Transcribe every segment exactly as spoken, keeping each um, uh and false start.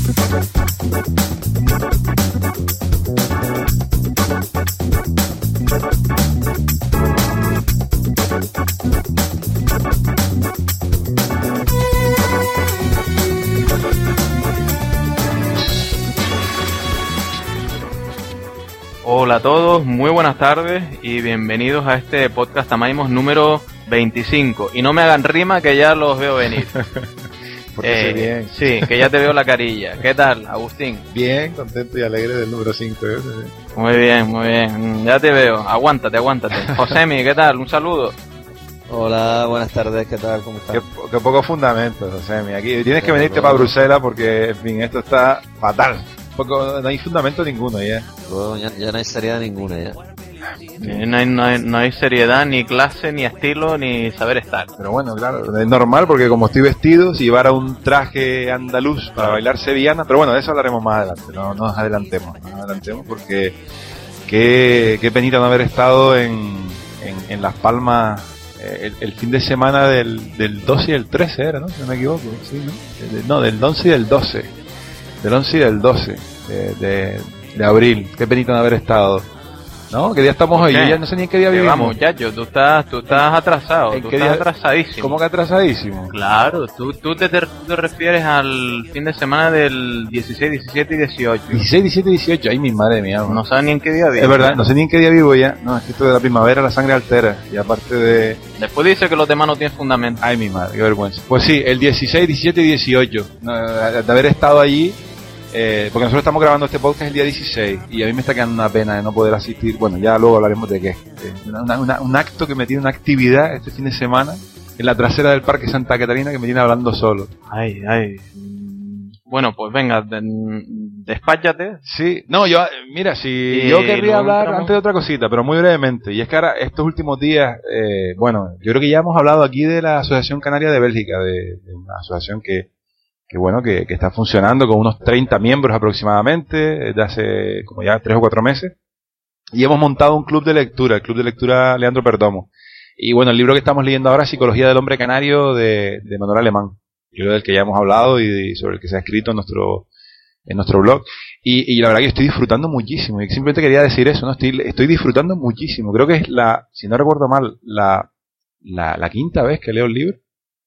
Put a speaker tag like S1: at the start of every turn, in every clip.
S1: Hola a todos, muy buenas tardes y bienvenidos a este podcast Amaimos número veinticinco. Y no me hagan rima que ya los veo venir.
S2: Porque eh, bien.
S1: Sí, que ya te veo la carilla. ¿Qué tal, Agustín?
S2: Bien, contento y alegre del número cinco. ¿eh?
S1: Muy bien, muy bien. Ya te veo. Aguántate, aguántate. Josemi, ¿qué tal? Un saludo.
S3: Hola, buenas tardes, ¿qué tal? ¿Cómo estás?
S2: Qué, qué poco fundamento, Josemi. Aquí tienes que venirte para Bruselas porque, en fin, esto está fatal. Poco, no hay fundamento ninguno ya.
S3: Luego ya, ya no hay seriedad ninguna ya.
S1: Eh, no, hay, no, hay, no hay seriedad, ni clase, ni estilo, ni saber estar.
S2: Pero bueno, claro, es normal porque como estoy vestido, si llevara un traje andaluz para bailar sevillana, pero bueno, de eso hablaremos más adelante, no, no nos adelantemos, no nos adelantemos porque qué, qué penita no haber estado en, en, en Las Palmas eh, el, el fin de semana del, del doce y el trece era, ¿no? Si no me equivoco, sí, ¿no? No, del once y del doce. Del once y del doce de, de, de abril. Qué penita no haber estado. ¿No? ¿Qué día estamos hoy? Yo ya no sé ni en qué día vivimos.
S1: Vamos, muchacho, tú estás, tú estás atrasado.
S2: ¿En
S1: tú
S2: qué
S1: estás
S2: día?
S1: atrasadísimo.
S2: ¿Cómo que atrasadísimo?
S1: Claro, tú, tú te, te, te refieres al fin de semana del dieciséis, diecisiete y dieciocho.
S2: dieciséis, diecisiete y dieciocho. Ay, mi madre mía.
S1: No sabes ni en qué día vivo.
S2: Es verdad, no sé ni en qué día vivo ya. No, es que esto de la primavera la sangre altera. Y aparte de...
S1: Después dice que los demás no tienen fundamento.
S2: Ay, mi madre, qué vergüenza. Pues sí, el dieciséis, diecisiete y dieciocho. De haber estado allí... Eh, porque nosotros estamos grabando este podcast el día dieciséis y a mí me está quedando una pena de no poder asistir. Bueno, ya luego hablaremos de qué. Eh, una, una, un acto que me tiene, una actividad este fin de semana en la trasera del Parque Santa Catarina que me tiene hablando solo.
S1: Ay, ay. Bueno, pues venga, despáchate.
S2: Sí, no, yo, mira, si y yo querría hablar entramos... antes de otra cosita, pero muy brevemente. Y es que ahora, estos últimos días, eh, bueno, yo creo que ya hemos hablado aquí de la Asociación Canaria de Bélgica, de, de una asociación que que bueno, que, que está funcionando con unos treinta miembros aproximadamente, desde hace como ya tres o cuatro meses, y hemos montado un club de lectura, el Club de Lectura Leandro Perdomo. Y bueno, el libro que estamos leyendo ahora es Psicología del Hombre Canario de, de Manuel Alemán, libro del que ya hemos hablado y, y sobre el que se ha escrito en nuestro en nuestro blog. Y, y la verdad que estoy disfrutando muchísimo, y simplemente quería decir eso, ¿no? Estoy, estoy disfrutando muchísimo. Creo que es la, si no recuerdo mal, la, la, la quinta vez que leo el libro.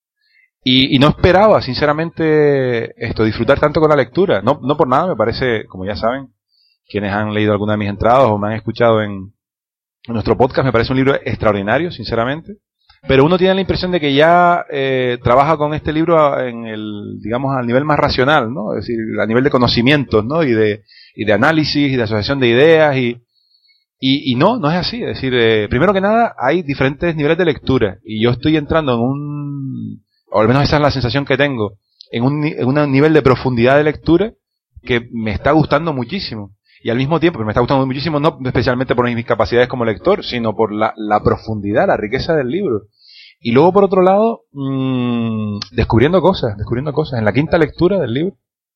S2: Y, y no esperaba, sinceramente, esto, disfrutar tanto con la lectura. No, no por nada, me parece, como ya saben, quienes han leído alguna de mis entradas o me han escuchado en, en nuestro podcast, me parece un libro extraordinario, sinceramente. Pero uno tiene la impresión de que ya eh, trabaja con este libro en el, digamos, al nivel más racional, ¿no? Es decir, a nivel de conocimientos, ¿no? Y de, y de análisis y de asociación de ideas y, y, y no, no es así. Es decir, eh, primero que nada, hay diferentes niveles de lectura y yo estoy entrando en un... o al menos esa es la sensación que tengo, en un, en un nivel de profundidad de lectura que me está gustando muchísimo. Y al mismo tiempo, me está gustando muchísimo, no especialmente por mis capacidades como lector, sino por la, la profundidad, la riqueza del libro. Y luego, por otro lado, mmm, descubriendo cosas, descubriendo cosas. En la quinta lectura del libro,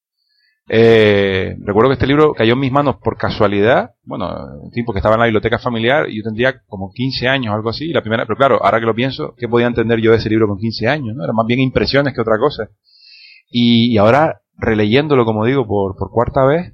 S2: eh, recuerdo que este libro cayó en mis manos por casualidad, bueno, un tiempo que estaba en la biblioteca familiar y yo tendría como quince años o algo así, y la primera, pero claro, ahora que lo pienso, ¿qué podía entender yo de ese libro con quince años? ¿No? Eran más bien impresiones que otra cosa. Y, y ahora, releyéndolo, como digo, por, por cuarta vez,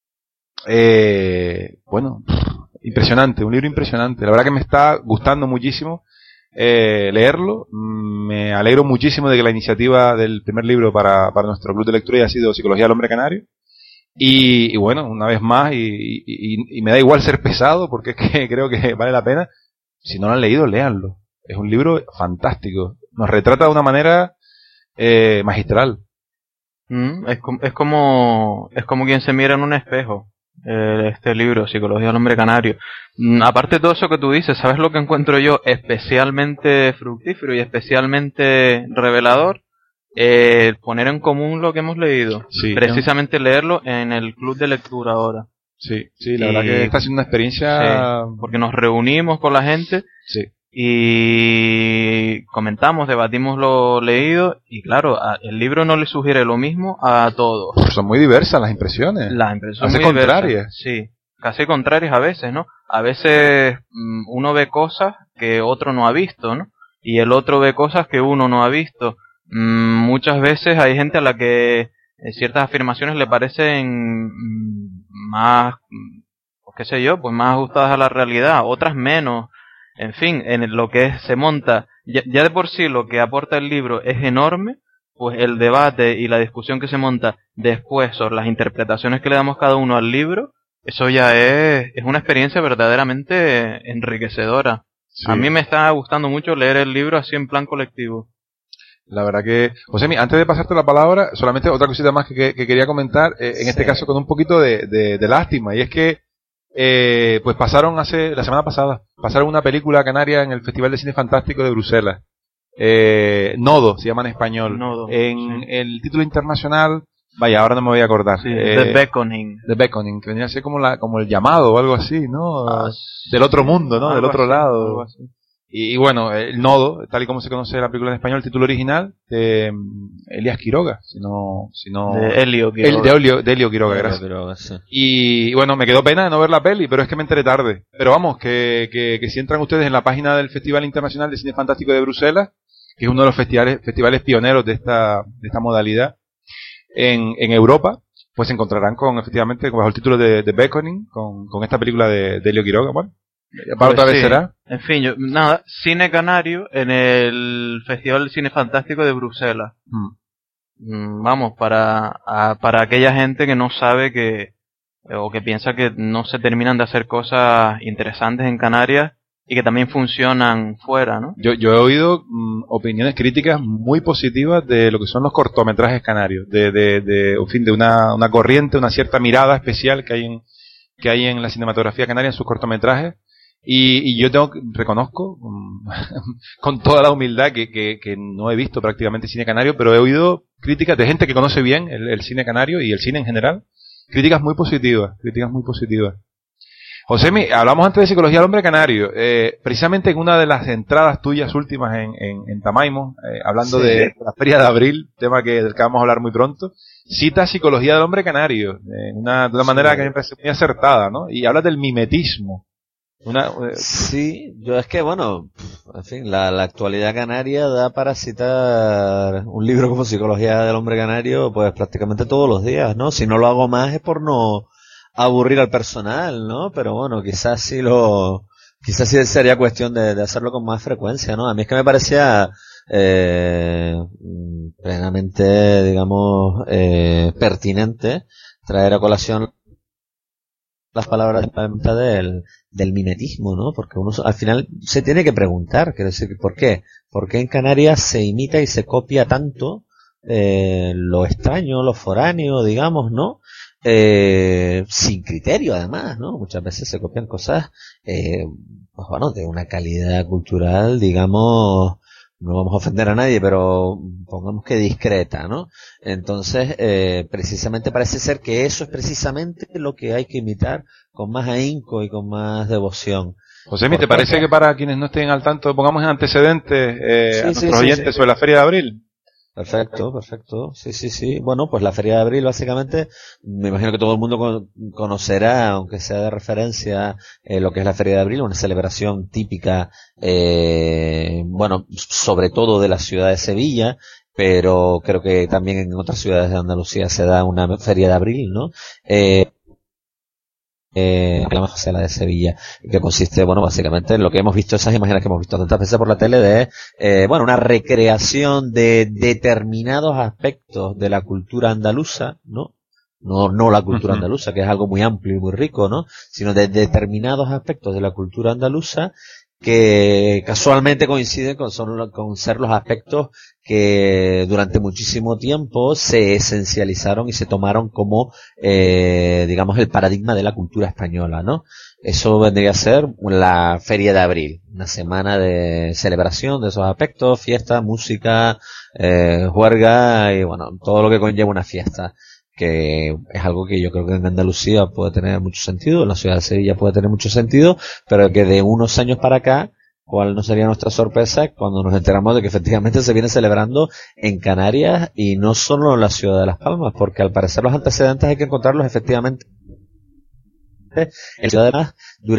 S2: eh, bueno, impresionante, un libro impresionante. La verdad que me está gustando muchísimo eh, leerlo. Me alegro muchísimo de que la iniciativa del primer libro para, para nuestro club de lectura haya sido Psicología del Hombre Canario. Y, y bueno, una vez más, y, y, y me da igual ser pesado porque es que creo que vale la pena. Si no lo han leído, léanlo. Es un libro fantástico. Nos retrata de una manera eh, magistral.
S1: Mm, es, com- es como es como quien se mira en un espejo. Eh, este libro, Psicología del Hombre Canario. Mm, aparte de todo eso que tú dices, ¿sabes lo que encuentro yo especialmente fructífero y especialmente revelador? Eh, poner en común lo que hemos leído.
S2: Sí,
S1: precisamente ¿no? Leerlo en el club de lectura ahora.
S2: Sí, sí, la y, verdad que está siendo una experiencia...
S1: Sí, porque nos reunimos con la gente
S2: sí.
S1: Y comentamos, debatimos lo leído y claro, a, el libro no le sugiere lo mismo a todos.
S2: Son muy diversas las impresiones.
S1: Las impresiones
S2: son
S1: muy
S2: contrarias.
S1: Diversas, sí, casi contrarias a veces, ¿no? A veces mmm, uno ve cosas que otro no ha visto, ¿no? Y el otro ve cosas que uno no ha visto. Mm, muchas veces hay gente a la que eh, ciertas afirmaciones le parecen más, pues qué sé yo, pues más ajustadas a la realidad, otras menos. En fin, en lo que es, se monta, ya, ya de por sí lo que aporta el libro es enorme, pues el debate y la discusión que se monta después sobre las interpretaciones que le damos cada uno al libro, eso ya es, es una experiencia verdaderamente enriquecedora. Sí. A mí me está gustando mucho leer el libro así en plan colectivo.
S2: La verdad que, Josemi, antes de pasarte la palabra, solamente otra cosita más que, que, que quería comentar, eh, en sí. este caso con un poquito de, de, de lástima, y es que Eh, pues pasaron hace, la semana pasada, pasaron una película canaria en el Festival de Cine Fantástico de Bruselas. Eh, Nodo, se llama en español.
S1: Nodo,
S2: en
S1: sí.
S2: el título internacional, vaya, ahora no me voy a acordar.
S1: Sí,
S2: eh,
S1: The Beckoning.
S2: The Beckoning, que venía a ser como la, como el llamado o algo así, ¿no?
S1: Ah,
S2: Del otro mundo, ¿no?
S1: Algo
S2: Del otro
S1: así,
S2: lado.
S1: algo así.
S2: Y, y bueno, el Nodo, tal y como se conoce la película en español, el título original, de um, Elías Quiroga, si no, si no,
S1: de Elio Quiroga.
S2: El de Elio, de Elio Quiroga, gracias.
S3: Quiroga, sí.
S2: Y bueno, me quedó pena de no ver la peli, pero es que me enteré tarde. Pero vamos, que, que, que si entran ustedes en la página del Festival Internacional de Cine Fantástico de Bruselas, que es uno de los festivales, festivales pioneros de esta, de esta modalidad en, en Europa, pues se encontrarán con, efectivamente, bajo el título de, de Beckoning, con, con esta película de, de Elio Quiroga. Bueno, para
S1: pues
S2: otra vez
S1: sí.
S2: será.
S1: En fin, yo, nada, cine canario en el Festival de Cine Fantástico de Bruselas. Mm. Vamos, para, a, para aquella gente que no sabe que, o que piensa que no se terminan de hacer cosas interesantes en Canarias y que también funcionan fuera, ¿no?
S2: Yo, yo he oído mm, opiniones críticas muy positivas de lo que son los cortometrajes canarios, de, de, de, en fin, de una, una corriente, una cierta mirada especial que hay en, que hay en la cinematografía canaria en sus cortometrajes. Y, y yo tengo, reconozco con toda la humildad que, que, que no he visto prácticamente cine canario, pero he oído críticas de gente que conoce bien el, el cine canario y el cine en general, críticas muy positivas, críticas muy positivas. Josemi, hablamos antes de Psicología del Hombre Canario, eh, precisamente en una de las entradas tuyas últimas en, en, en Tamaimo, eh, hablando sí. de la Feria de Abril, tema que, del que vamos a hablar muy pronto, cita Psicología del Hombre Canario, eh, una, de una manera sí. que me parece muy acertada, ¿no? Y habla del mimetismo. Una, eh,
S3: sí, yo es que bueno, en fin, la, la actualidad canaria da para citar un libro como Psicología del Hombre Canario, pues prácticamente todos los días, ¿no? Si no lo hago más es por no aburrir al personal, ¿no? Pero bueno, quizás sí lo, quizás sí sería cuestión de, de hacerlo con más frecuencia, ¿no? A mí es que me parecía eh, plenamente, digamos, eh, pertinente traer a colación las palabras del, del mimetismo, ¿no? Porque uno al final se tiene que preguntar, quiero decir, ¿por qué? ¿Por qué en Canarias se imita y se copia tanto eh, lo extraño, lo foráneo, digamos, ¿no? Eh, sin criterio, además, ¿no? Muchas veces se copian cosas, eh, pues bueno, de una calidad cultural, digamos, no vamos a ofender a nadie, pero pongamos que discreta, ¿no? Entonces, eh, precisamente parece ser que eso es precisamente lo que hay que imitar con más ahínco y con más devoción.
S2: Josemi, ¿te parece que para quienes no estén al tanto pongamos en antecedentes eh,
S3: sí,
S2: a nuestros
S3: sí,
S2: oyentes
S3: sí.
S2: sobre la Feria de Abril?
S3: Perfecto, perfecto. Sí, sí, sí. Bueno, pues la Feria de Abril, básicamente, me imagino que todo el mundo con, conocerá, aunque sea de referencia, eh, lo que es la Feria de Abril, una celebración típica, eh, bueno, sobre todo de la ciudad de Sevilla, pero creo que también en otras ciudades de Andalucía se da una Feria de Abril, ¿no? Eh, Eh, la más la de Sevilla, que consiste, bueno, básicamente en lo que hemos visto, esas imágenes que hemos visto tantas veces por la tele de, eh, bueno, una recreación de determinados aspectos de la cultura andaluza, ¿no? No, no la cultura uh-huh. andaluza, que es algo muy amplio y muy rico, ¿no? Sino de determinados aspectos de la cultura andaluza que casualmente coinciden con, son, con ser los aspectos que durante muchísimo tiempo se esencializaron y se tomaron como, eh, digamos, el paradigma de la cultura española, ¿no? Eso vendría a ser la Feria de Abril, una semana de celebración de esos aspectos, fiesta, música, eh, juerga y, bueno, todo lo que conlleva una fiesta, que es algo que yo creo que en Andalucía puede tener mucho sentido, en la ciudad de Sevilla puede tener mucho sentido, pero que de unos años para acá, ¿cuál no sería nuestra sorpresa cuando nos enteramos de que efectivamente se viene celebrando en Canarias y no solo en la ciudad de Las Palmas? Porque al parecer los antecedentes hay que encontrarlos efectivamente En ciudad además,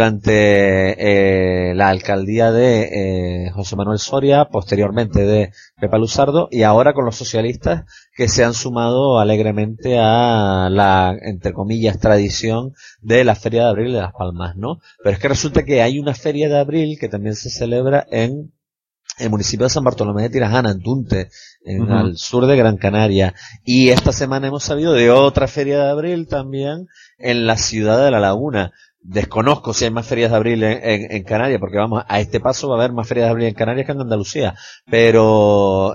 S3: durante eh, la alcaldía de eh, José Manuel Soria, posteriormente de Pepa Luzardo, y ahora con los socialistas que se han sumado alegremente a la, entre comillas, tradición de la Feria de Abril de Las Palmas, ¿no? Pero es que resulta que hay una Feria de Abril que también se celebra en el municipio de San Bartolomé de Tirajana, en Tunte, en uh-huh. al sur de Gran Canaria. Y esta semana hemos sabido de otra Feria de Abril también en la ciudad de La Laguna. Desconozco si hay más ferias de abril en, en, en Canarias, porque vamos, a este paso va a haber más ferias de abril en Canarias que en Andalucía. Pero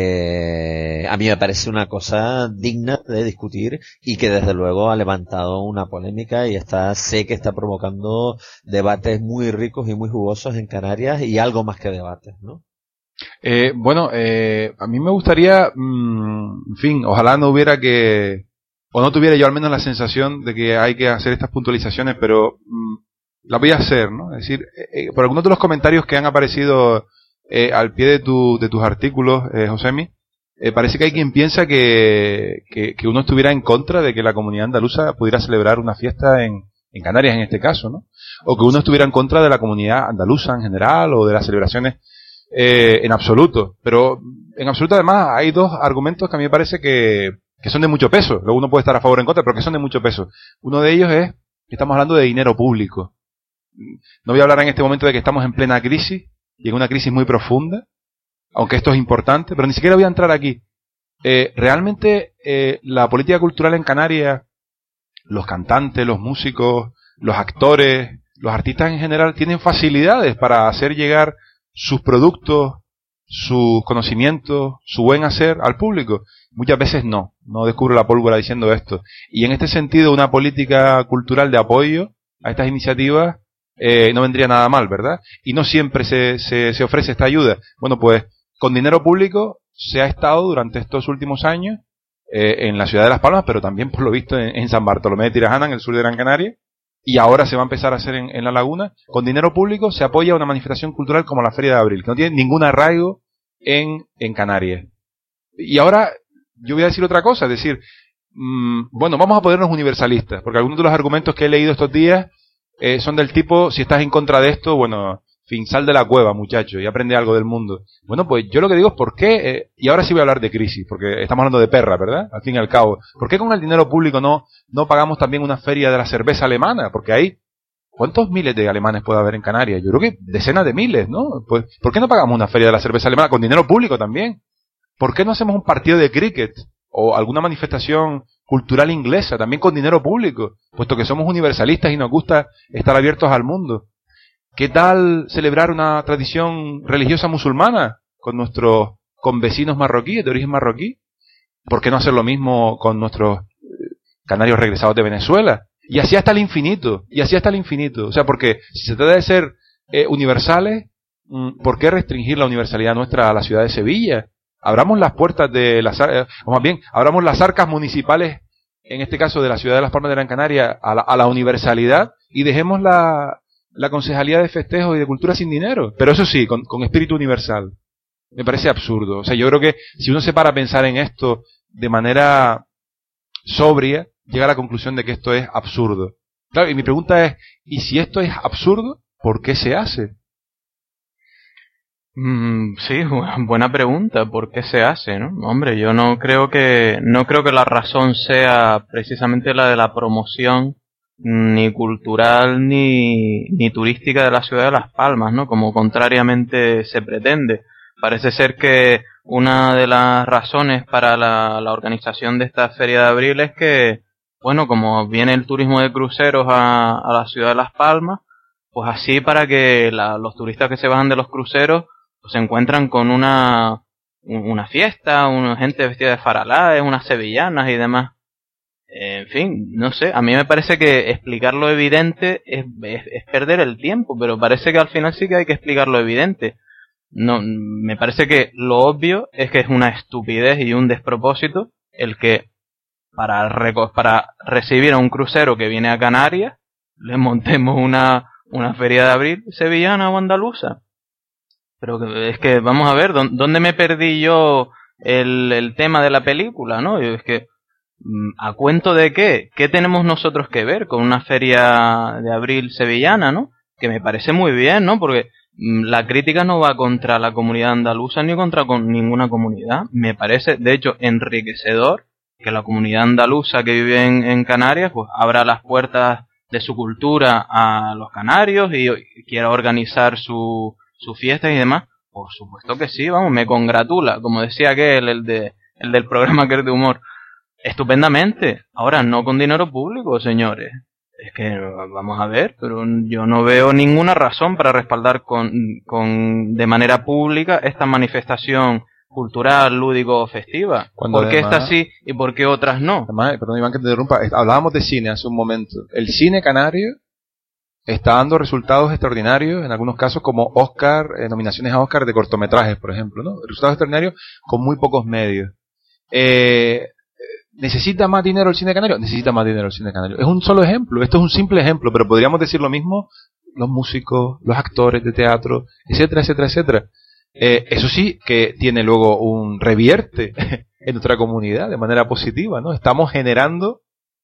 S3: eh, a mí me parece una cosa digna de discutir y que desde luego ha levantado una polémica y está, sé que está provocando debates muy ricos y muy jugosos en Canarias y algo más que debates, ¿no?
S2: Eh, bueno, eh, a mí me gustaría, mmm, en fin, ojalá no hubiera que, o no tuviera yo al menos la sensación de que hay que hacer estas puntualizaciones, pero mmm, la voy a hacer, ¿no? Es decir, eh, por algunos de los comentarios que han aparecido eh, al pie de, tu, de tus artículos, eh, Josemi, eh, parece que hay quien piensa que, que, que uno estuviera en contra de que la comunidad andaluza pudiera celebrar una fiesta en, en Canarias en este caso, ¿no? O que uno estuviera en contra de la comunidad andaluza en general o de las celebraciones Eh, en absoluto, pero en absoluto además hay dos argumentos que a mí me parece que, que son de mucho peso. Luego uno puede estar a favor o en contra, pero que son de mucho peso. Uno de ellos es que estamos hablando de dinero público. No voy a hablar en este momento de que estamos en plena crisis y en una crisis muy profunda, aunque esto es importante, pero ni siquiera voy a entrar aquí. Eh, realmente eh, la política cultural en Canarias, los cantantes, los músicos, los actores, los artistas en general tienen facilidades para hacer llegar sus productos, sus conocimientos, su buen hacer al público. Muchas veces no, no descubro la pólvora diciendo esto. Y en este sentido, una política cultural de apoyo a estas iniciativas eh, no vendría nada mal, ¿verdad? Y no siempre se, se, se ofrece esta ayuda. Bueno, pues con dinero público se ha estado durante estos últimos años eh, en la ciudad de Las Palmas, pero también por lo visto en, en San Bartolomé de Tirajana, en el sur de Gran Canaria. Y ahora se va a empezar a hacer en, en La Laguna. Con dinero público se apoya una manifestación cultural como la Feria de Abril, que no tiene ningún arraigo en, en Canarias. Y ahora yo voy a decir otra cosa, es decir, mmm, bueno, vamos a ponernos universalistas, porque algunos de los argumentos que he leído estos días eh, son del tipo, si estás en contra de esto, bueno, fin, sal de la cueva, muchacho, y aprende algo del mundo. Bueno, pues yo lo que digo es por qué, eh, y ahora sí voy a hablar de crisis, porque estamos hablando de perra, ¿verdad? Al fin y al cabo. ¿Por qué con el dinero público no, no pagamos también una feria de la cerveza alemana? Porque hay, ¿cuántos miles de alemanes puede haber en Canarias? Yo creo que decenas de miles, ¿no? Pues, ¿por qué no pagamos una feria de la cerveza alemana con dinero público también? ¿Por qué no hacemos un partido de cricket o alguna manifestación cultural inglesa también con dinero público? Puesto que somos universalistas y nos gusta estar abiertos al mundo. ¿Qué tal celebrar una tradición religiosa musulmana con nuestros convecinos marroquíes, de origen marroquí? ¿Por qué no hacer lo mismo con nuestros canarios regresados de Venezuela? Y así hasta el infinito, y así hasta el infinito. O sea, porque si se trata de ser eh, universales, ¿por qué restringir la universalidad nuestra a la ciudad de Sevilla? Abramos las puertas de las, eh, o más bien, abramos las arcas municipales, en este caso de la ciudad de Las Palmas de Gran Canaria, a la, a la universalidad y dejemos la... la concejalía de festejos y de cultura sin dinero, pero eso sí, con, con espíritu universal. Me parece absurdo. O sea, yo creo que si uno se para a pensar en esto de manera sobria, llega a la conclusión de que esto es absurdo. Claro, y mi pregunta es, ¿y si esto es absurdo, por qué se hace?
S1: Mm, sí, buena pregunta, ¿por qué se hace, no? Hombre, yo no creo que, no creo que la razón sea precisamente la de la promoción ni cultural ni, ni turística de la ciudad de Las Palmas, ¿no? Como contrariamente se pretende. Parece ser que una de las razones para la, la organización de esta Feria de Abril es que, bueno, como viene el turismo de cruceros a, a la ciudad de Las Palmas, pues así para que la, los turistas que se bajan de los cruceros pues se encuentran con una, una fiesta, una gente vestida de faralaes, unas sevillanas y demás. En fin, no sé, a mí me parece que explicar lo evidente es, es, es perder el tiempo, pero parece que al final sí que hay que explicar lo evidente. No, me parece que lo obvio es que es una estupidez y un despropósito el que para, reco- para recibir a un crucero que viene a Canarias le montemos una, una feria de abril sevillana o andaluza. Pero que, es que vamos a ver, ¿dónde me perdí yo el, el tema de la película, no? Es que ¿A cuento de qué? ¿Qué tenemos nosotros que ver con una feria de abril sevillana, ¿no? Que me parece muy bien, ¿no? Porque la crítica no va contra la comunidad andaluza ni contra con ninguna comunidad. Me parece, de hecho, enriquecedor que la comunidad andaluza que vive en, en Canarias pues abra las puertas de su cultura a los canarios y, y quiera organizar su, su fiesta y demás. Por supuesto que sí, vamos, me congratula. Como decía aquel, el, de, el del programa que es de humor. Estupendamente. Ahora, no con dinero público, señores. Es que, vamos a ver, pero yo no veo ninguna razón para respaldar con, con de manera pública esta manifestación cultural, lúdico, festiva.
S2: Cuando
S1: ¿Por qué
S2: además,
S1: esta sí y por qué otras no?
S2: Además, perdón, Iván, que te interrumpa. Hablábamos de cine hace un momento. El cine canario está dando resultados extraordinarios, en algunos casos como Oscar, eh, nominaciones a Oscar de cortometrajes, por ejemplo, ¿no? Resultados extraordinarios con muy pocos medios. Eh... ¿Necesita más dinero el cine canario? Necesita más dinero el cine canario. Es un solo ejemplo, esto es un simple ejemplo, pero podríamos decir lo mismo los músicos, los actores de teatro, etcétera, etcétera, etcétera. Eh, eso sí que tiene luego un revierte en nuestra comunidad de manera positiva, ¿no? Estamos generando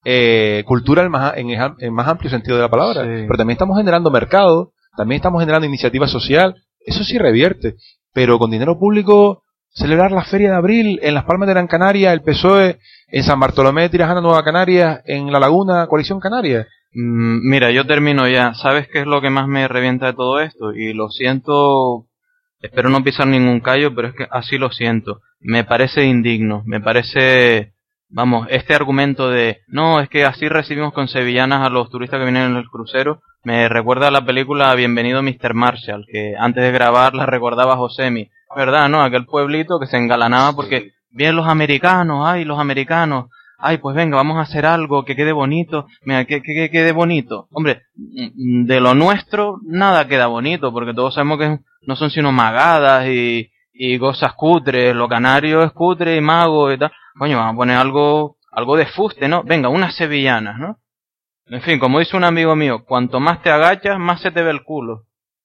S2: eh, cultura en más, en, en más amplio sentido de la palabra, sí. Pero también estamos generando mercado, también estamos generando iniciativa social, eso sí revierte, pero con dinero público... Celebrar la Feria de Abril en Las Palmas de Gran Canaria, el P S O E, en San Bartolomé de Tirajana, Nueva Canarias, en La Laguna, Coalición Canaria.
S1: Mm, mira, yo termino ya. ¿Sabes qué es lo que más me revienta de todo esto? Y lo siento, espero no pisar ningún callo, pero es que así lo siento. Me parece indigno, me parece... Vamos, este argumento de, no, es que así recibimos con sevillanas a los turistas que vienen en el crucero, me recuerda a la película Bienvenido mister Marshall, que antes de grabarla recordaba a Josemi. ¿Verdad, no? Aquel pueblito que se engalanaba porque vienen los americanos, ay, los americanos, ay, pues venga, vamos a hacer algo que quede bonito, mira, que, que, que quede bonito. Hombre, de lo nuestro nada queda bonito, porque todos sabemos que no son sino magadas y, y cosas cutres, lo canario es cutre y mago y tal. Coño, vamos a poner algo, algo de fuste, ¿no? Venga, unas sevillanas, ¿no? En fin, como dice un amigo mío, cuanto más te agachas, más se te ve el culo.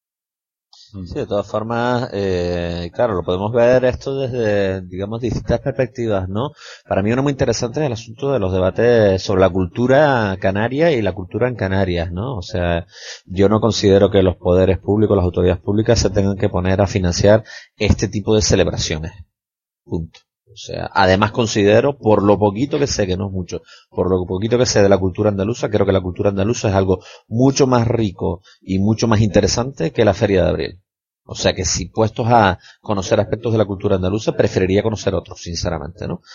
S3: Sí, de todas formas, eh, claro, lo podemos ver esto desde, digamos, distintas perspectivas, ¿no? Para mí uno muy interesante es el asunto de los debates sobre la cultura canaria y la cultura en Canarias, ¿no? O sea, yo no considero que los poderes públicos, las autoridades públicas se tengan que poner a financiar este tipo de celebraciones. Punto. O sea, además considero, por lo poquito que sé, que no es mucho, por lo poquito que sé de la cultura andaluza, creo que la cultura andaluza es algo mucho más rico y mucho más interesante que la Feria de Abril. O sea que si puestos a conocer aspectos de la cultura andaluza, preferiría conocer otros, sinceramente, ¿no?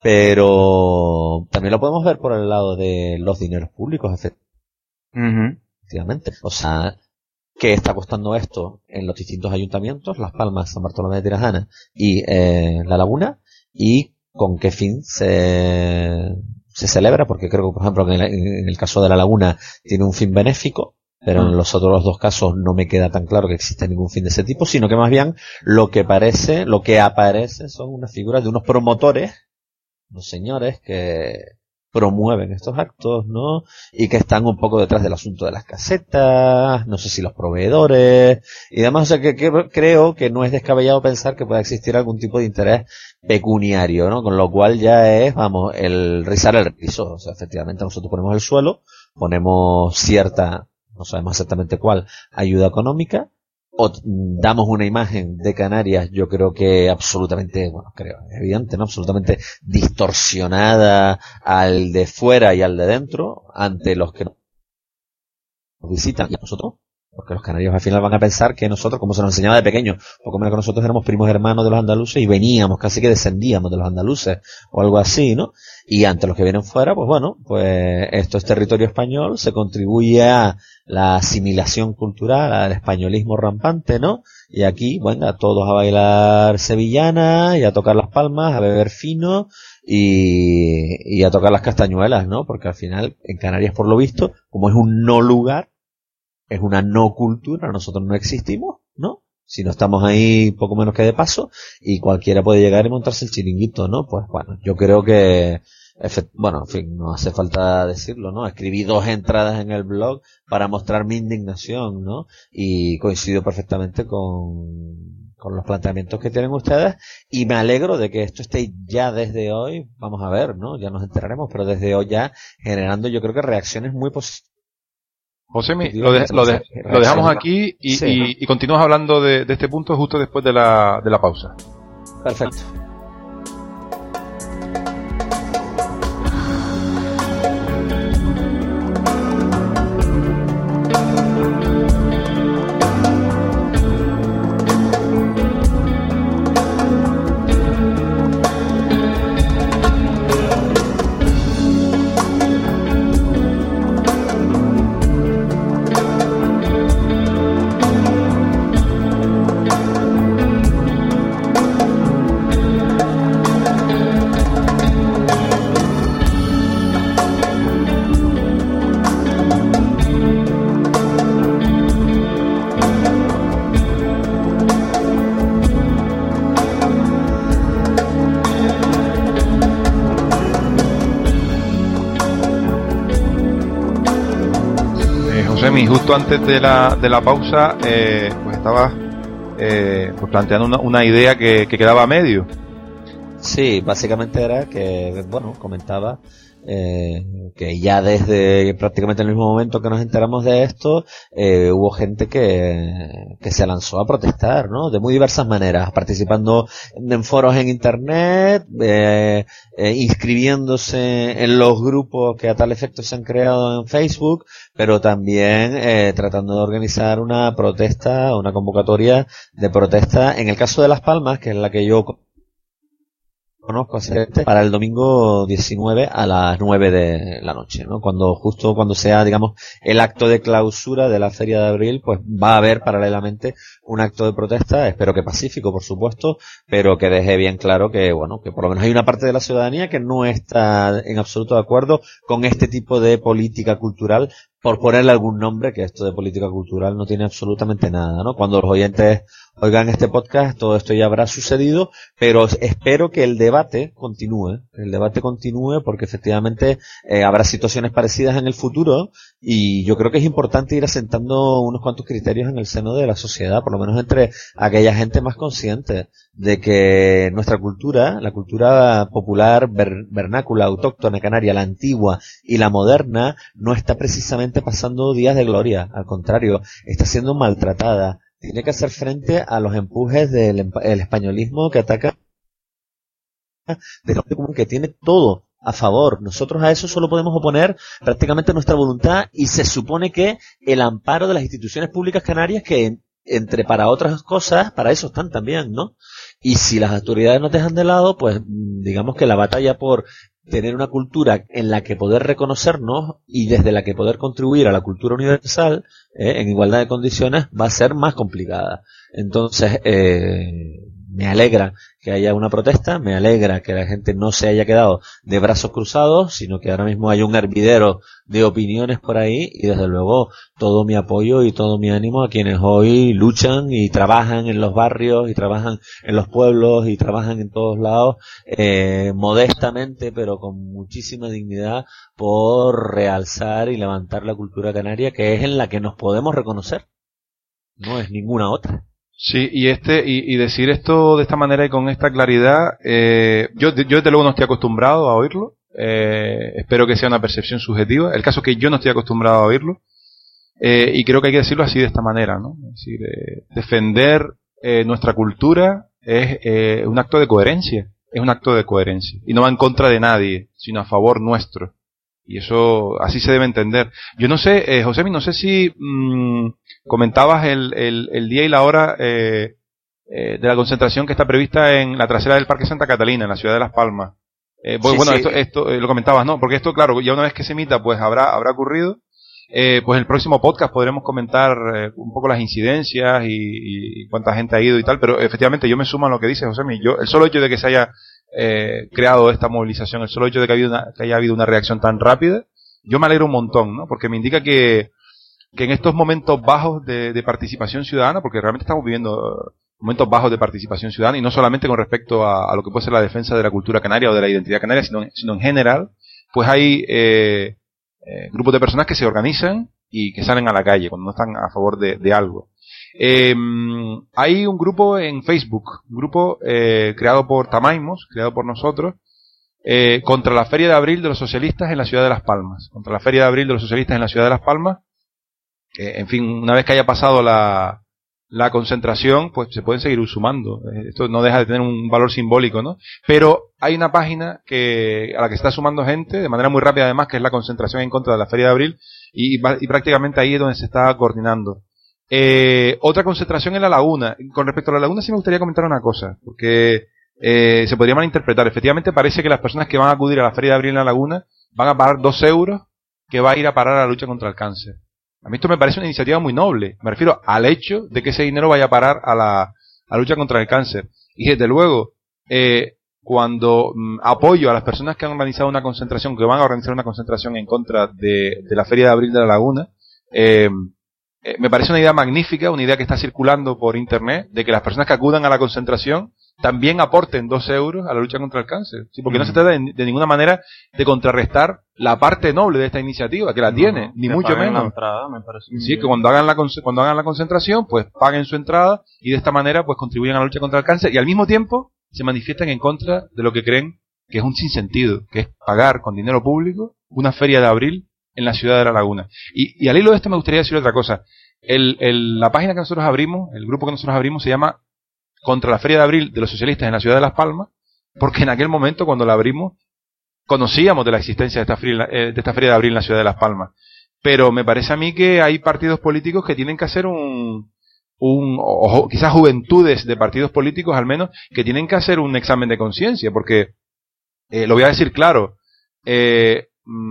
S3: Pero también lo podemos ver por el lado de los dineros públicos, efectivamente. Uh-huh. O sea, ¿qué está costando esto en los distintos ayuntamientos? Las Palmas, San Bartolomé de Tirajana y eh, La Laguna. ¿Y con qué fin se, se celebra? Porque creo que, por ejemplo, en el, en el caso de La Laguna tiene un fin benéfico, pero en los otros dos casos no me queda tan claro que existe ningún fin de ese tipo, sino que más bien lo que parece, lo que aparece son unas figuras de unos promotores, unos señores que promueven estos actos, ¿no? Y que están un poco detrás del asunto de las casetas, no sé si los proveedores y demás. O sea que, que creo que no es descabellado pensar que pueda existir algún tipo de interés pecuniario, ¿no? Con lo cual ya es, vamos, el rizar el rizo. O sea, efectivamente nosotros ponemos el suelo, ponemos cierta, no sabemos exactamente cuál, ayuda económica, o damos una imagen de Canarias, yo creo que absolutamente, bueno, creo, es evidente, ¿no? Absolutamente distorsionada al de fuera y al de dentro, ante los que nos visitan y a nosotros, porque los canarios al final van a pensar que nosotros, como se nos enseñaba de pequeños, poco menos que nosotros éramos primos hermanos de los andaluces y veníamos, casi que descendíamos de los andaluces, o algo así, ¿no? Y ante los que vienen fuera, pues bueno, pues esto es territorio español, se contribuye a la asimilación cultural, al españolismo rampante, ¿no? Y aquí, bueno, todos a bailar sevillana y a tocar las palmas, a beber fino y, y a tocar las castañuelas, ¿no? Porque al final, en Canarias, por lo visto, como es un no lugar, es una no cultura, nosotros no existimos, ¿no? Si no estamos ahí poco menos que de paso, y cualquiera puede llegar y montarse el chiringuito, ¿no? Pues bueno, yo creo que, bueno, en fin, no hace falta decirlo, ¿no? Escribí dos entradas en el blog para mostrar mi indignación, ¿no? Y coincido perfectamente con, con los planteamientos que tienen ustedes, y me alegro de que esto esté ya desde hoy, vamos a ver, ¿no? Ya nos enteraremos, pero desde hoy ya generando, yo creo que reacciones muy positivas.
S2: Josemi, lo, de, lo, de, lo dejamos aquí y, sí, y, y continúas hablando de, de este punto justo después de la, de la pausa.
S3: Perfecto.
S2: Justo antes de la, de la pausa, eh, pues estaba eh, pues planteando una, una idea que, que quedaba a medio.
S3: Sí, básicamente era que, bueno, comentaba eh, que ya desde prácticamente el mismo momento que nos enteramos de esto, eh, hubo gente que, que se lanzó a protestar, ¿no? De muy diversas maneras, participando en foros en internet, eh, eh, inscribiéndose en los grupos que a tal efecto se han creado en Facebook, pero también eh, tratando de organizar una protesta, una convocatoria de protesta, en el caso de Las Palmas, que es la que yo conozco para el domingo diecinueve a las nueve de la noche, ¿no? Cuando, justo cuando sea, digamos, el acto de clausura de la Feria de Abril, pues va a haber paralelamente un acto de protesta, espero que pacífico, por supuesto, pero que deje bien claro que, bueno, que por lo menos hay una parte de la ciudadanía que no está en absoluto de acuerdo con este tipo de política cultural, por ponerle algún nombre, que esto de política cultural no tiene absolutamente nada, ¿no? Cuando los oyentes oigan este podcast, todo esto ya habrá sucedido, pero espero que el debate continúe, el debate continúe porque efectivamente eh, habrá situaciones parecidas en el futuro, y yo creo que es importante ir asentando unos cuantos criterios en el seno de la sociedad, por lo menos entre aquella gente más consciente de que nuestra cultura, la cultura popular, ver, vernácula, autóctona, canaria, la antigua y la moderna, no está precisamente pasando días de gloria, al contrario, está siendo maltratada. Tiene que hacer frente a los empujes del el españolismo que ataca de lo común, que tiene todo a favor. Nosotros a eso solo podemos oponer prácticamente nuestra voluntad, y se supone que el amparo de las instituciones públicas canarias, que entre para otras cosas, para eso están también, ¿no? Y si las autoridades nos dejan de lado, pues digamos que la batalla por tener una cultura en la que poder reconocernos y desde la que poder contribuir a la cultura universal eh, en igualdad de condiciones va a ser más complicada. Entonces, eh, me alegra que haya una protesta, me alegra que la gente no se haya quedado de brazos cruzados, sino que ahora mismo hay un hervidero de opiniones por ahí, y desde luego todo mi apoyo y todo mi ánimo a quienes hoy luchan y trabajan en los barrios y trabajan en los pueblos y trabajan en todos lados, eh, modestamente pero con muchísima dignidad, por realzar y levantar la cultura canaria, que es en la que nos podemos reconocer, no es ninguna otra.
S2: Sí, y este y, y decir esto de esta manera y con esta claridad, eh, yo, yo desde luego no estoy acostumbrado a oírlo, eh, espero que sea una percepción subjetiva, el caso es que yo no estoy acostumbrado a oírlo, eh, y creo que hay que decirlo así, de esta manera, ¿no? Es decir, eh, defender eh, nuestra cultura es eh, un acto de coherencia, es un acto de coherencia, y no va en contra de nadie, sino a favor nuestro. Y eso, así se debe entender. Yo no sé, eh, Josemi, no sé si mmm, comentabas el, el, el día y la hora eh, eh, de la concentración que está prevista en la trasera del Parque Santa Catalina, en la ciudad de Las Palmas. Eh, sí, bueno, sí. esto, esto eh, lo comentabas, ¿no? Porque esto, claro, ya una vez que se emita, pues habrá habrá ocurrido. Eh, pues en el próximo podcast podremos comentar eh, un poco las incidencias y, y cuánta gente ha ido y tal, pero efectivamente yo me sumo a lo que dice Josemi. Yo, el solo hecho de que se haya eh, creado esta movilización, el solo hecho de que, ha habido una, que haya habido una reacción tan rápida, yo me alegro un montón, ¿no? Porque me indica que, que en estos momentos bajos de, de participación ciudadana, porque realmente estamos viviendo momentos bajos de participación ciudadana, y no solamente con respecto a, a lo que puede ser la defensa de la cultura canaria o de la identidad canaria, sino, sino en general, pues hay eh, eh, grupos de personas que se organizan y que salen a la calle cuando no están a favor de, de algo. Eh, hay un grupo en Facebook, un grupo eh, creado por Tamaimos, creado por nosotros, eh, contra la Feria de Abril de los Socialistas en la ciudad de Las Palmas. Contra la Feria de Abril de los Socialistas en la ciudad de Las Palmas. Eh, en fin, una vez que haya pasado la, la concentración, pues se pueden seguir sumando. Esto no deja de tener un valor simbólico, ¿no? Pero hay una página que a la que se está sumando gente, de manera muy rápida además, que es la concentración en contra de la Feria de Abril, y, y prácticamente ahí es donde se está coordinando. Eh, otra concentración en La Laguna. Con respecto a La Laguna sí me gustaría comentar una cosa, porque eh, se podría malinterpretar. Efectivamente parece que las personas que van a acudir a la Feria de Abril en La Laguna van a pagar dos euros que va a ir a parar a la lucha contra el cáncer. A mí esto me parece una iniciativa muy noble. Me refiero al hecho de que ese dinero vaya a parar a la, a la lucha contra el cáncer. Y desde luego, eh, cuando mm, apoyo a las personas que han organizado una concentración, que van a organizar una concentración en contra de, de la Feria de Abril de La Laguna, eh, Eh, me parece una idea magnífica, una idea que está circulando por internet, de que las personas que acudan a la concentración también aporten dos euros a la lucha contra el cáncer. ¿Sí? Porque mm. no se trata de, de ninguna manera de contrarrestar la parte noble de esta iniciativa, que la tiene, no, ni mucho menos.
S1: La entrada, me parece
S2: sí, que cuando hagan la cuando hagan la concentración, pues paguen su entrada y de esta manera pues contribuyen a la lucha contra el cáncer y al mismo tiempo se manifiestan en contra de lo que creen que es un sinsentido, que es pagar con dinero público una feria de abril en la ciudad de La Laguna. Y, y al hilo de esto me gustaría decir otra cosa. El, el, la página que nosotros abrimos, el grupo que nosotros abrimos se llama Contra la Feria de Abril de los Socialistas en la ciudad de Las Palmas, porque en aquel momento cuando la abrimos conocíamos de la existencia de esta, feria, de esta Feria de Abril en la ciudad de Las Palmas. Pero me parece a mí que hay partidos políticos que tienen que hacer un, un o quizás juventudes de partidos políticos al menos, que tienen que hacer un examen de conciencia, porque eh, lo voy a decir claro, eh,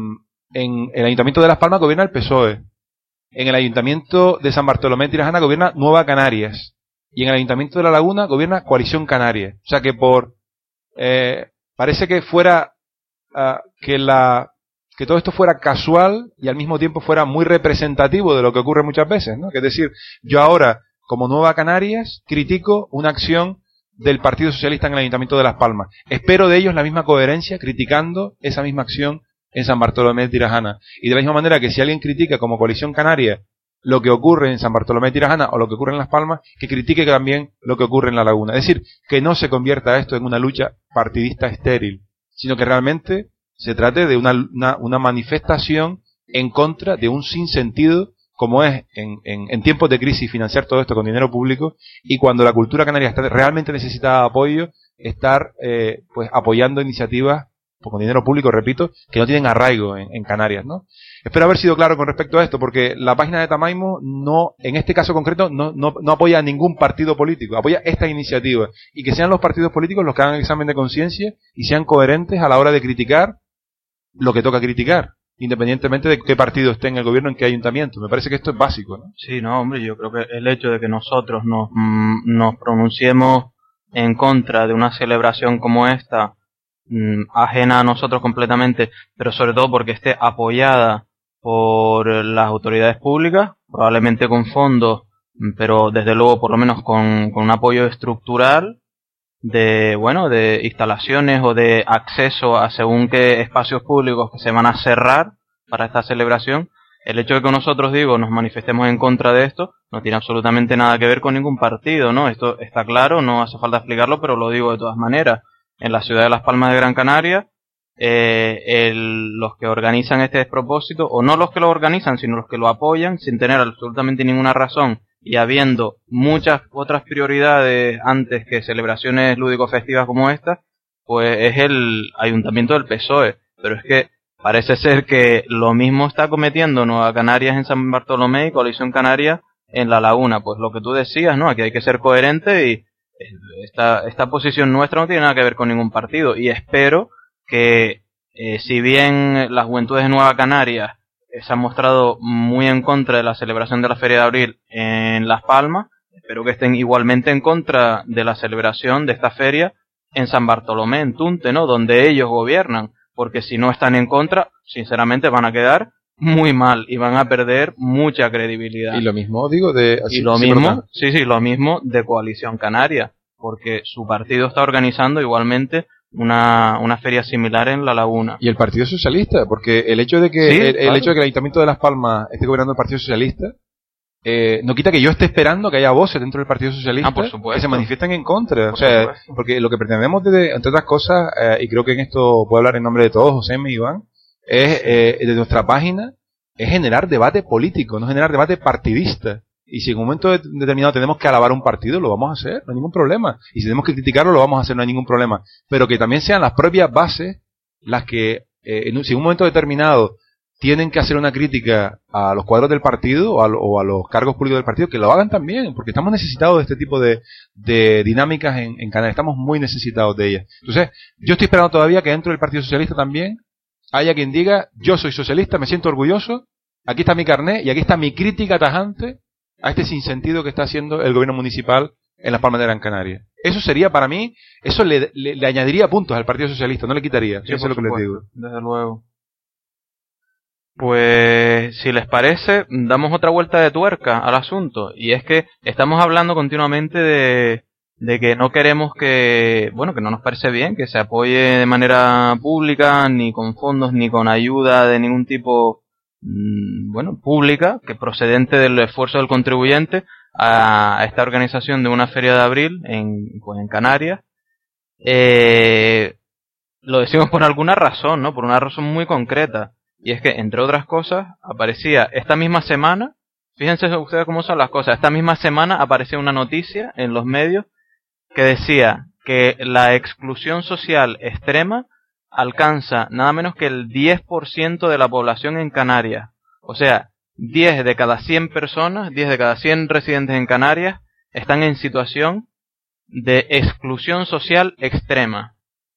S2: en el Ayuntamiento de Las Palmas gobierna el P S O E. En el Ayuntamiento de San Bartolomé de Tirajana gobierna Nueva Canarias. Y en el Ayuntamiento de La Laguna gobierna Coalición Canaria. O sea que por... Eh, parece que fuera... Uh, que la que todo esto fuera casual y al mismo tiempo fuera muy representativo de lo que ocurre muchas veces, ¿no? Que es decir, yo ahora, como Nueva Canarias, critico una acción del Partido Socialista en el Ayuntamiento de Las Palmas. Espero de ellos la misma coherencia criticando esa misma acción en San Bartolomé de Tirajana. Y de la misma manera que si alguien critica como Coalición Canaria lo que ocurre en San Bartolomé de Tirajana o lo que ocurre en Las Palmas, que critique también lo que ocurre en La Laguna. Es decir, que no se convierta esto en una lucha partidista estéril, sino que realmente se trate de una, una, una manifestación en contra de un sinsentido, como es en, en, en tiempos de crisis financiar todo esto con dinero público, y cuando la cultura canaria está realmente necesitada de apoyo, estar eh, pues apoyando iniciativas con dinero público, repito, que no tienen arraigo en, en Canarias, ¿no? Espero haber sido claro con respecto a esto, porque la página de Tamaimo no, en este caso concreto, no, no, no apoya a ningún partido político, apoya esta iniciativa, y que sean los partidos políticos los que hagan el examen de conciencia y sean coherentes a la hora de criticar lo que toca criticar, independientemente de qué partido esté en el gobierno, en qué ayuntamiento. Me parece que esto es básico, ¿no?
S1: Sí, no, hombre, yo creo que el hecho de que nosotros nos, mm, nos pronunciemos en contra de una celebración como esta, ajena a nosotros completamente, pero sobre todo porque esté apoyada por las autoridades públicas, probablemente con fondos, pero desde luego por lo menos con, con un apoyo estructural de, bueno, de instalaciones o de acceso a según qué espacios públicos que se van a cerrar para esta celebración. El hecho de que nosotros, digo, nos manifestemos en contra de esto no tiene absolutamente nada que ver con ningún partido, ¿no? Esto está claro, no hace falta explicarlo, pero lo digo de todas maneras. En la ciudad de Las Palmas de Gran Canaria, eh, el, los que organizan este despropósito, o no los que lo organizan, sino los que lo apoyan, sin tener absolutamente ninguna razón, y habiendo muchas otras prioridades antes que celebraciones lúdico-festivas como esta, pues es el Ayuntamiento del P S O E. Pero es que parece ser que lo mismo está cometiendo Nueva Canarias en San Bartolomé y Coalición Canaria en La Laguna. Pues lo que tú decías, ¿no? Aquí hay que ser coherente y Esta, esta posición nuestra no tiene nada que ver con ningún partido, y espero que eh, si bien las juventudes de Nueva Canarias eh, se han mostrado muy en contra de la celebración de la Feria de Abril en Las Palmas, espero que estén igualmente en contra de la celebración de esta feria en San Bartolomé, en Tunte, ¿no? Donde ellos gobiernan, porque si no están en contra, sinceramente van a quedar muy mal y van a perder mucha credibilidad.
S2: Y lo mismo digo de...
S1: Y lo mismo, sí, sí, lo mismo de Coalición Canaria, porque su partido está organizando igualmente una, una feria similar en La Laguna.
S2: Y el Partido Socialista, porque el hecho de que, ¿sí? el, el claro. hecho de que el Ayuntamiento de Las Palmas esté gobernando el Partido Socialista, eh, no quita que yo esté esperando que haya voces dentro del Partido Socialista
S1: ah, por supuesto.
S2: que se manifiesten en contra.
S1: Por
S2: o sea,
S1: supuesto.
S2: porque lo que pretendemos, de, entre otras cosas, eh, y creo que en esto puedo hablar en nombre de todos, José y Iván, es eh, de nuestra página, es generar debate político, no generar debate partidista. Y si en un momento de, determinado tenemos que alabar un partido, lo vamos a hacer, no hay ningún problema. Y si tenemos que criticarlo, lo vamos a hacer, no hay ningún problema. Pero que también sean las propias bases las que, eh, en un, si en un momento determinado tienen que hacer una crítica a los cuadros del partido o a, o a los cargos públicos del partido, que lo hagan también, porque estamos necesitados de este tipo de, de dinámicas en, en Canarias, estamos muy necesitados de ellas. Entonces, yo estoy esperando todavía que dentro del Partido Socialista también haya quien diga, yo soy socialista, me siento orgulloso, aquí está mi carné y aquí está mi crítica tajante a este sinsentido que está haciendo el gobierno municipal en Las Palmas de Gran Canaria. Eso sería para mí, eso le, le, le añadiría puntos al Partido Socialista, no le quitaría.
S1: Sí,
S2: eso es lo que les digo.
S1: Desde luego. Pues, si les parece, damos otra vuelta de tuerca al asunto. Y es que estamos hablando continuamente de, de que no queremos que, bueno, que no nos parece bien que se apoye de manera pública, ni con fondos, ni con ayuda de ningún tipo, bueno, pública, que procedente del esfuerzo del contribuyente, a esta organización de una feria de abril en, pues en Canarias. Eh, lo decimos por alguna razón, ¿no? Por una razón muy concreta. Y es que, entre otras cosas, aparecía esta misma semana, fíjense ustedes cómo son las cosas, esta misma semana aparecía una noticia en los medios que decía que la exclusión social extrema alcanza nada menos que el diez por ciento de la población en Canarias. O sea, diez de cada cien personas, diez de cada cien residentes en Canarias están en situación de exclusión social extrema.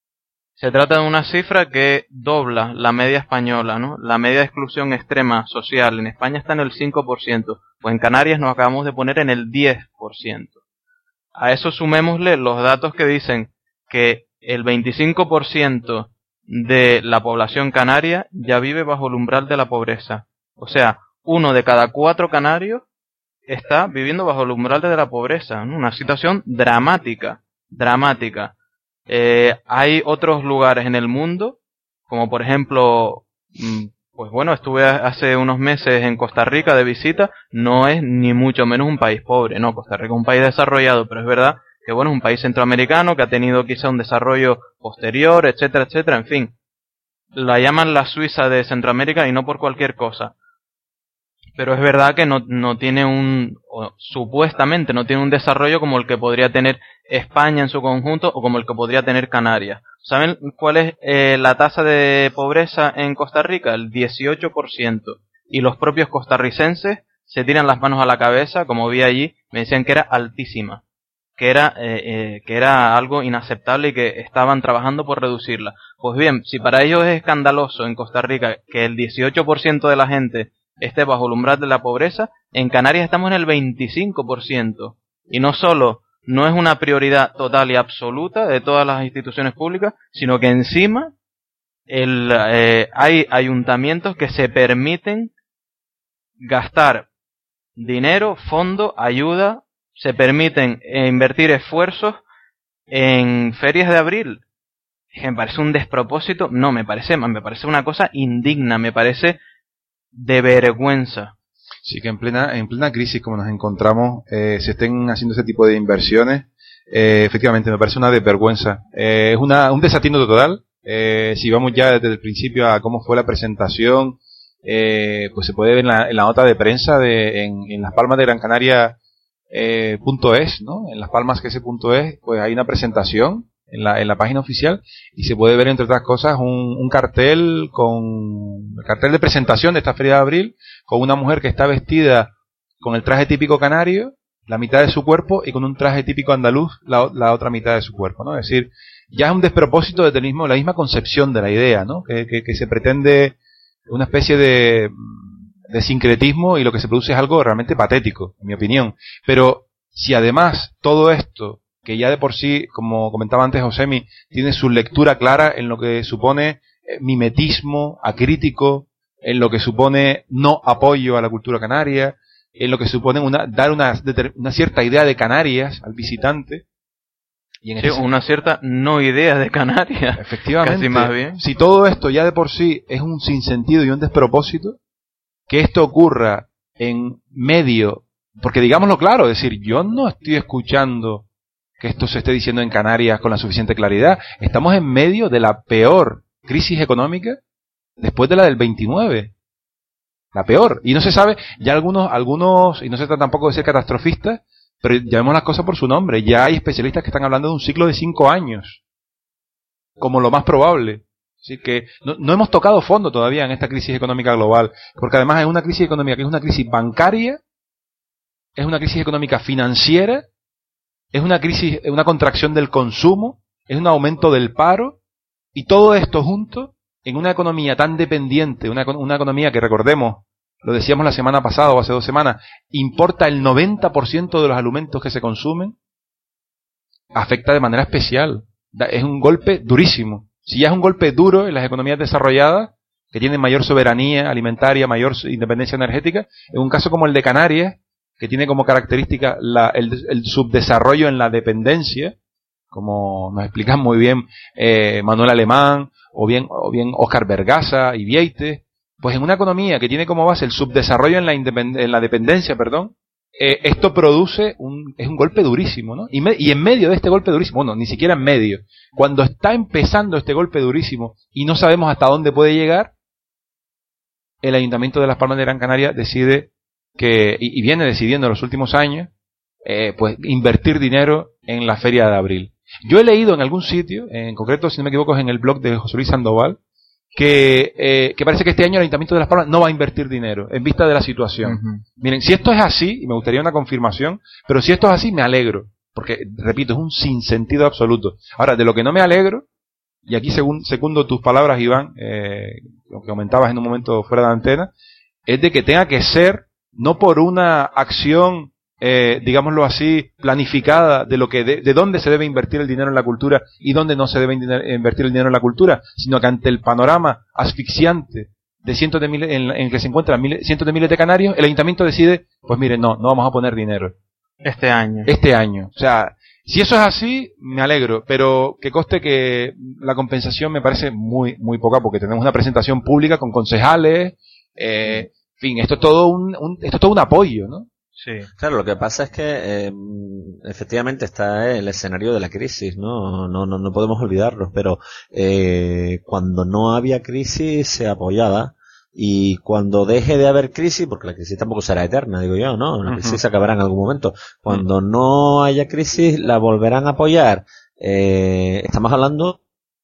S1: Se trata de una cifra que dobla la media española, ¿no? La media de exclusión extrema social en España está en el cinco por ciento, pues en Canarias nos acabamos de poner en el diez por ciento. A eso sumémosle los datos que dicen que el veinticinco por ciento de la población canaria ya vive bajo el umbral de la pobreza. O sea, uno de cada cuatro canarios está viviendo bajo el umbral de la pobreza, ¿no? Una situación dramática, dramática. Eh, hay otros lugares en el mundo, como por ejemplo, pues bueno, estuve hace unos meses en Costa Rica de visita, no es ni mucho menos un país pobre, no, Costa Rica es un país desarrollado, pero es verdad que bueno, es un país centroamericano que ha tenido quizá un desarrollo posterior, etcétera, etcétera, en fin. La llaman la Suiza de Centroamérica y no por cualquier cosa. Pero es verdad que no, no tiene un, o supuestamente no tiene un desarrollo como el que podría tener España en su conjunto o como el que podría tener Canarias. ¿Saben cuál es eh, la tasa de pobreza en Costa Rica? El dieciocho por ciento. Y los propios costarricenses se tiran las manos a la cabeza, como vi allí, me decían que era altísima. Que era, eh, eh, que era algo inaceptable y que estaban trabajando por reducirla. Pues bien, si para ellos es escandaloso en Costa Rica que el dieciocho por ciento de la gente esté bajo el umbral de la pobreza, en Canarias estamos en el veinticinco por ciento. Y no solo no es una prioridad total y absoluta de todas las instituciones públicas, sino que encima el, eh, hay ayuntamientos que se permiten gastar dinero, fondo, ayuda, se permiten invertir esfuerzos en ferias de abril. Me parece un despropósito, no, me parece, me parece una cosa indigna, me parece de vergüenza.
S2: Sí, que en plena en plena crisis como nos encontramos eh, se estén haciendo ese tipo de inversiones, eh, efectivamente me parece una desvergüenza. Eh, es una un desatino total. Eh, si vamos ya desde el principio a cómo fue la presentación, eh, pues se puede ver en la, en la nota de prensa de en, en Las Palmas de Gran Canaria eh, punto es, ¿no? En Las Palmas que ese punto es, pues hay una presentación en la en la página oficial y se puede ver entre otras cosas un, un cartel con el cartel de presentación de esta feria de abril con una mujer que está vestida con el traje típico canario, la mitad de su cuerpo, y con un traje típico andaluz, la, la otra mitad de su cuerpo, ¿no? Es decir, ya es un despropósito desde el mismo, la misma concepción de la idea, ¿no? Que, que, que se pretende una especie de, de sincretismo y lo que se produce es algo realmente patético, en mi opinión. Pero si además todo esto, que ya de por sí, como comentaba antes Josemi, tiene su lectura clara en lo que supone mimetismo acrítico, en lo que supone no apoyo a la cultura canaria, en lo que supone una, dar una, una cierta idea de Canarias al visitante. Y en
S1: sí, ese, una cierta no idea de Canarias.
S2: Efectivamente.
S1: Casi más bien.
S2: Si todo esto ya de por sí es un sinsentido y un despropósito, que esto ocurra en medio porque digámoslo claro, es decir, yo no estoy escuchando que esto se esté diciendo en Canarias con la suficiente claridad. Estamos en medio de la peor crisis económica después de la del veintinueve. La peor. Y no se sabe, ya algunos, algunos, y no se trata tampoco de ser catastrofistas, pero llamemos las cosas por su nombre. Ya hay especialistas que están hablando de un ciclo de cinco años, como lo más probable. Así que no, no hemos tocado fondo todavía en esta crisis económica global, porque además es una crisis económica que es una crisis bancaria, es una crisis económica financiera, es una crisis, una contracción del consumo, es un aumento del paro, y todo esto junto en una economía tan dependiente, una, una economía que, recordemos, lo decíamos la semana pasada o hace dos semanas, importa el noventa por ciento de los alimentos que se consumen, afecta de manera especial. Es un golpe durísimo. Si ya es un golpe duro en las economías desarrolladas, que tienen mayor soberanía alimentaria, mayor independencia energética, en un caso como el de Canarias, que tiene como característica la, el, el subdesarrollo en la dependencia, como nos explican muy bien eh, Manuel Alemán, o bien, o bien Óscar Vergasa y Vieites, pues en una economía que tiene como base el subdesarrollo en la, en la dependencia, perdón, eh, esto produce un, es un golpe durísimo, ¿no? Y, me, y en medio de este golpe durísimo, bueno, ni siquiera en medio, cuando está empezando este golpe durísimo y no sabemos hasta dónde puede llegar, el Ayuntamiento de Las Palmas de Gran Canaria decide que, y, y viene decidiendo en los últimos años, eh, pues invertir dinero en la Feria de Abril. Yo he leído en algún sitio, en concreto, si no me equivoco, es en el blog de José Luis Sandoval, que, eh, que parece que este año el Ayuntamiento de Las Palmas no va a invertir dinero en vista de la situación. Uh-huh. Miren, si esto es así, y me gustaría una confirmación, pero si esto es así, me alegro, porque, repito, es un sinsentido absoluto. Ahora, de lo que no me alegro, y aquí según, segundo tus palabras, Iván, eh, lo que comentabas en un momento fuera de antena, es de que tenga que ser, no por una acción, eh, digámoslo así, planificada de lo que de, de dónde se debe invertir el dinero en la cultura y dónde no se debe invertir el dinero en la cultura, sino que ante el panorama asfixiante de cientos de miles, en, en que se encuentran miles, cientos de miles de canarios, el ayuntamiento decide, pues mire, no, no vamos a poner dinero.
S1: Este año.
S2: Este año. O sea, si eso es así, me alegro, pero que conste que la compensación me parece muy, muy poca, porque tenemos una presentación pública con concejales, eh, en fin, esto es todo un, un esto es todo un apoyo, ¿no?
S3: Sí. Claro, lo que pasa es que eh, efectivamente está el escenario de la crisis, ¿no? No, no, no podemos olvidarlo, pero eh, cuando no había crisis se apoyaba, y cuando deje de haber crisis, porque la crisis tampoco será eterna, digo yo, ¿no? La uh-huh. crisis se acabará en algún momento. Cuando uh-huh. no haya crisis la volverán a apoyar. Eh, estamos hablando,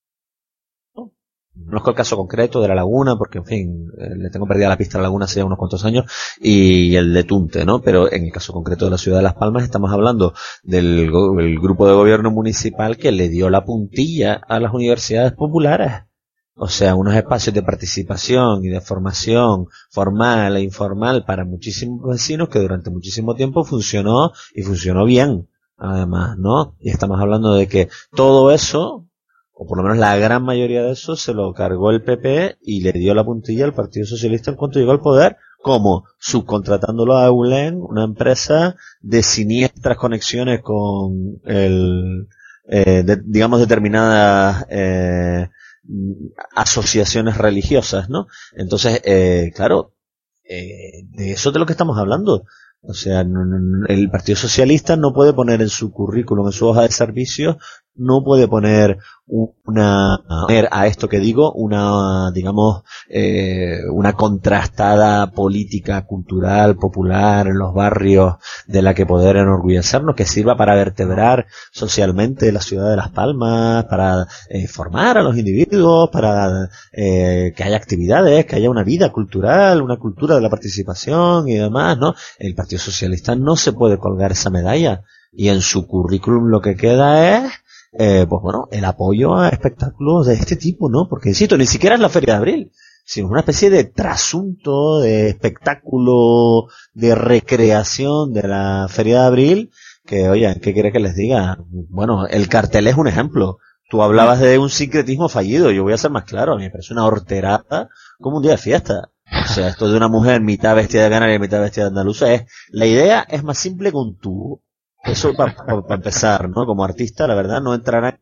S3: no es el caso concreto de La Laguna, porque en fin, eh, le tengo perdida la pista a La Laguna hace ya unos cuantos años, y el de Tunte, ¿no? Pero en el caso concreto de la ciudad de Las Palmas estamos hablando del, del grupo de gobierno municipal que le dio la puntilla a las universidades populares. O sea, unos espacios de participación y de formación formal e informal para muchísimos vecinos que durante muchísimo tiempo funcionó, y funcionó bien, además, ¿no? Y estamos hablando de que todo eso, o por lo menos la gran mayoría de eso, se lo cargó el P P y le dio la puntilla al Partido Socialista en cuanto llegó al poder, como subcontratándolo a Eulen, una empresa de siniestras conexiones con el, eh, de, digamos, determinadas eh, asociaciones religiosas, ¿no? Entonces, eh, claro, eh, de eso es de lo que estamos hablando. O sea, no, no, el Partido Socialista no puede poner en su currículum, en su hoja de servicios, no puede poner una, a esto que digo, una, digamos, eh, una contrastada política cultural, popular en los barrios de la que poder enorgullecernos, que sirva para vertebrar socialmente la ciudad de Las Palmas, para eh, formar a los individuos, para eh, que haya actividades, que haya una vida cultural, una cultura de la participación y demás, ¿no? El Partido Socialista no se puede colgar esa medalla, y en su currículum lo que queda es Eh, pues bueno, el apoyo a espectáculos de este tipo, ¿no? Porque, insisto, ni siquiera es la Feria de Abril, sino una especie de trasunto, de espectáculo, de recreación de la Feria de Abril, que, oye, ¿qué quiere que les diga? Bueno, el cartel es un ejemplo. Tú hablabas de un sincretismo fallido, yo voy a ser más claro, a mí me parece una horterada como un día de fiesta. O sea, esto de una mujer mitad vestida de canaria y mitad vestida de andaluza es, la idea es más simple que un tubo. Eso para pa, pa empezar, ¿no? Como artista, la verdad, no entrará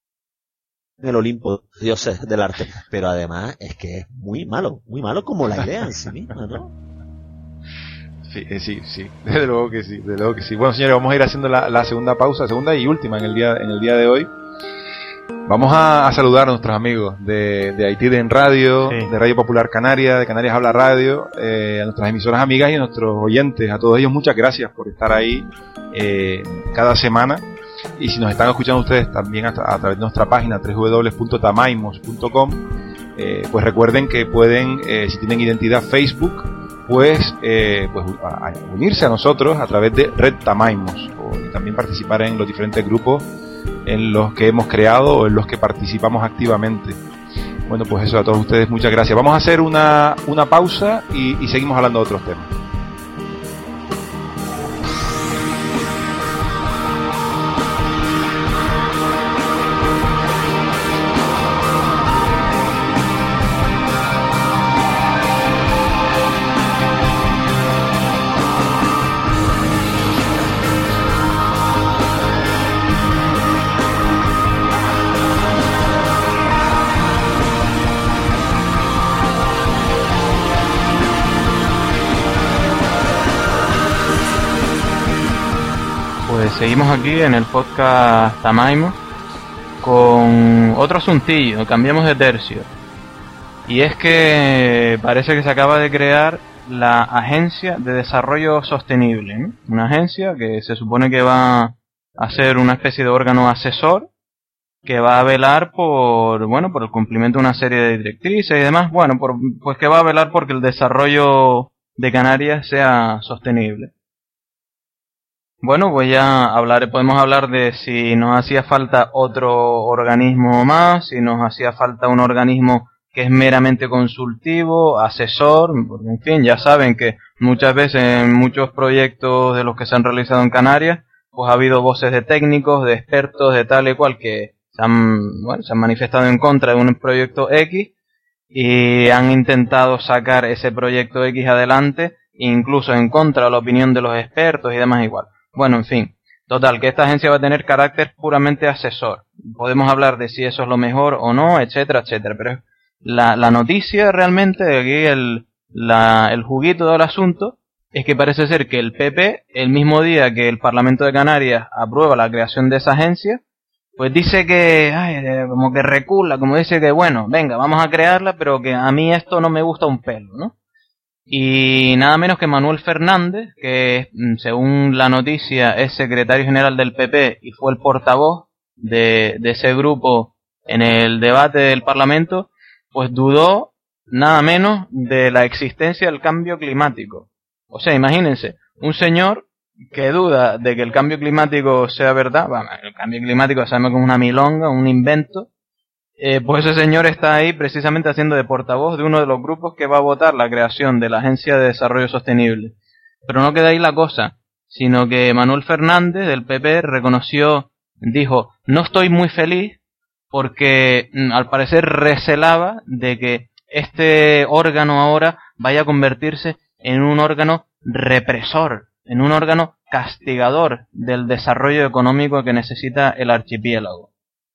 S3: en el Olimpo de dioses del arte. Pero además es que es muy malo, muy malo como la idea en sí misma, ¿no?
S2: Sí, eh, sí, sí, desde luego que sí, desde luego que sí. Bueno, señores, vamos a ir haciendo la, la segunda pausa, segunda y última en el día, en el día de hoy. Vamos a, a saludar a nuestros amigos de, de Haití de en Radio, sí. de Radio Popular Canaria, de Canarias Habla Radio, eh, a nuestras emisoras amigas y a nuestros oyentes, a todos ellos muchas gracias por estar ahí eh, cada semana. Y si nos están escuchando ustedes también a, a través de nuestra página doble u doble u doble u punto tamaimos punto com, eh, pues recuerden que pueden, eh, si tienen identidad Facebook, pues, eh, pues a, a unirse a nosotros a través de Red Tamaimos, o y también participar en los diferentes grupos en los que hemos creado o en los que participamos activamente. Bueno, pues eso, a todos ustedes muchas gracias. Vamos a hacer una, una pausa y, y seguimos hablando de otros temas.
S1: Seguimos aquí en el podcast Tamaimos con otro asuntillo, cambiamos de tercio. Y es que parece que se acaba de crear la Agencia de Desarrollo Sostenible, ¿no? Una agencia que se supone que va a ser una especie de órgano asesor que va a velar por, bueno, por el cumplimiento de una serie de directrices y demás, bueno, por, pues que va a velar porque el desarrollo de Canarias sea sostenible. Bueno, pues ya hablar, podemos hablar de si nos hacía falta otro organismo más, si nos hacía falta un organismo que es meramente consultivo, asesor, porque en fin, ya saben que muchas veces en muchos proyectos de los que se han realizado en Canarias, pues ha habido voces de técnicos, de expertos, de tal y cual que se han, bueno, se han manifestado en contra de un proyecto X y han intentado sacar ese proyecto X adelante, incluso en contra de la opinión de los expertos y demás igual. Bueno, en fin, total, que esta agencia va a tener carácter puramente asesor. Podemos hablar de si eso es lo mejor o no, etcétera, etcétera. Pero la, la noticia realmente, aquí el, la, el juguito del asunto, es que parece ser que el P P, el mismo día que el Parlamento de Canarias aprueba la creación de esa agencia, pues dice que, ay, como que recula, como dice que, bueno, venga, vamos a crearla, pero que a mí esto no me gusta un pelo, ¿no? Y nada menos que Manuel Fernández, que según la noticia es secretario general del P P y fue el portavoz de, de ese grupo en el debate del Parlamento, pues dudó nada menos de la existencia del cambio climático. O sea, imagínense, un señor que duda de que el cambio climático sea verdad, bueno, el cambio climático sabemos que es una milonga, un invento. Eh, pues ese señor está ahí precisamente haciendo de portavoz de uno de los grupos que va a votar la creación de la Agencia de Desarrollo Sostenible. Pero no queda ahí la cosa, sino que Manuel Fernández del P P reconoció, dijo, no estoy muy feliz porque mm, al parecer recelaba de que este órgano ahora vaya a convertirse en un órgano represor, en un órgano castigador del desarrollo económico que necesita el archipiélago.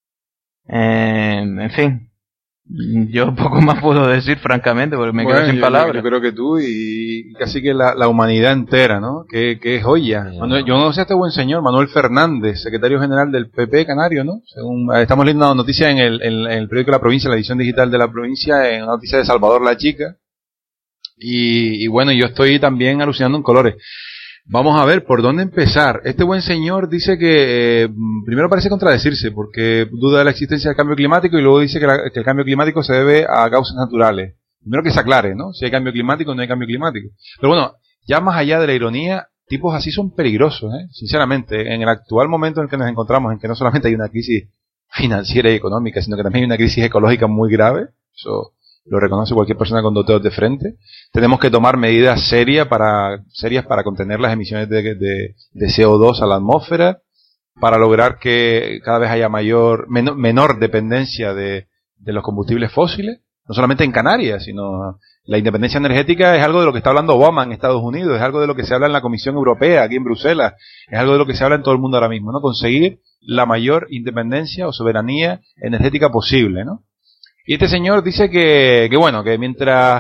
S1: Eh, en fin, yo poco más puedo decir francamente porque me bueno, quedo sin
S2: yo,
S1: palabras.
S2: Yo creo que tú y casi que la, la humanidad entera, ¿no? Que, que joya. Manuel, yo no sé a este buen señor, Manuel Fernández, secretario general del P P Canario, ¿no? Según estamos leyendo una noticia en el, en, en el periódico de la provincia, la edición digital de la provincia, en una noticia de Salvador la Chica. Y, y bueno, yo estoy también alucinando en colores. Vamos a ver por dónde empezar. Este buen señor dice que eh, primero parece contradecirse porque duda de la existencia del cambio climático y luego dice que, la, que el cambio climático se debe a causas naturales. Primero que se aclare, ¿no? Si hay cambio climático o no hay cambio climático. Pero bueno, ya más allá de la ironía, tipos así son peligrosos, ¿eh? Sinceramente, en el actual momento en el que nos encontramos, en que no solamente hay una crisis financiera y económica, sino que también hay una crisis ecológica muy grave, eso lo reconoce cualquier persona con dos dedos de frente. Tenemos que tomar medidas serias para serias para contener las emisiones de, de, de C O dos a la atmósfera, para lograr que cada vez haya mayor menor, menor dependencia de, de los combustibles fósiles, no solamente en Canarias, sino la independencia energética es algo de lo que está hablando Obama en Estados Unidos, es algo de lo que se habla en la Comisión Europea, aquí en Bruselas, es algo de lo que se habla en todo el mundo ahora mismo, ¿no? Conseguir la mayor independencia o soberanía energética posible, ¿no? Y este señor dice que, que bueno, que mientras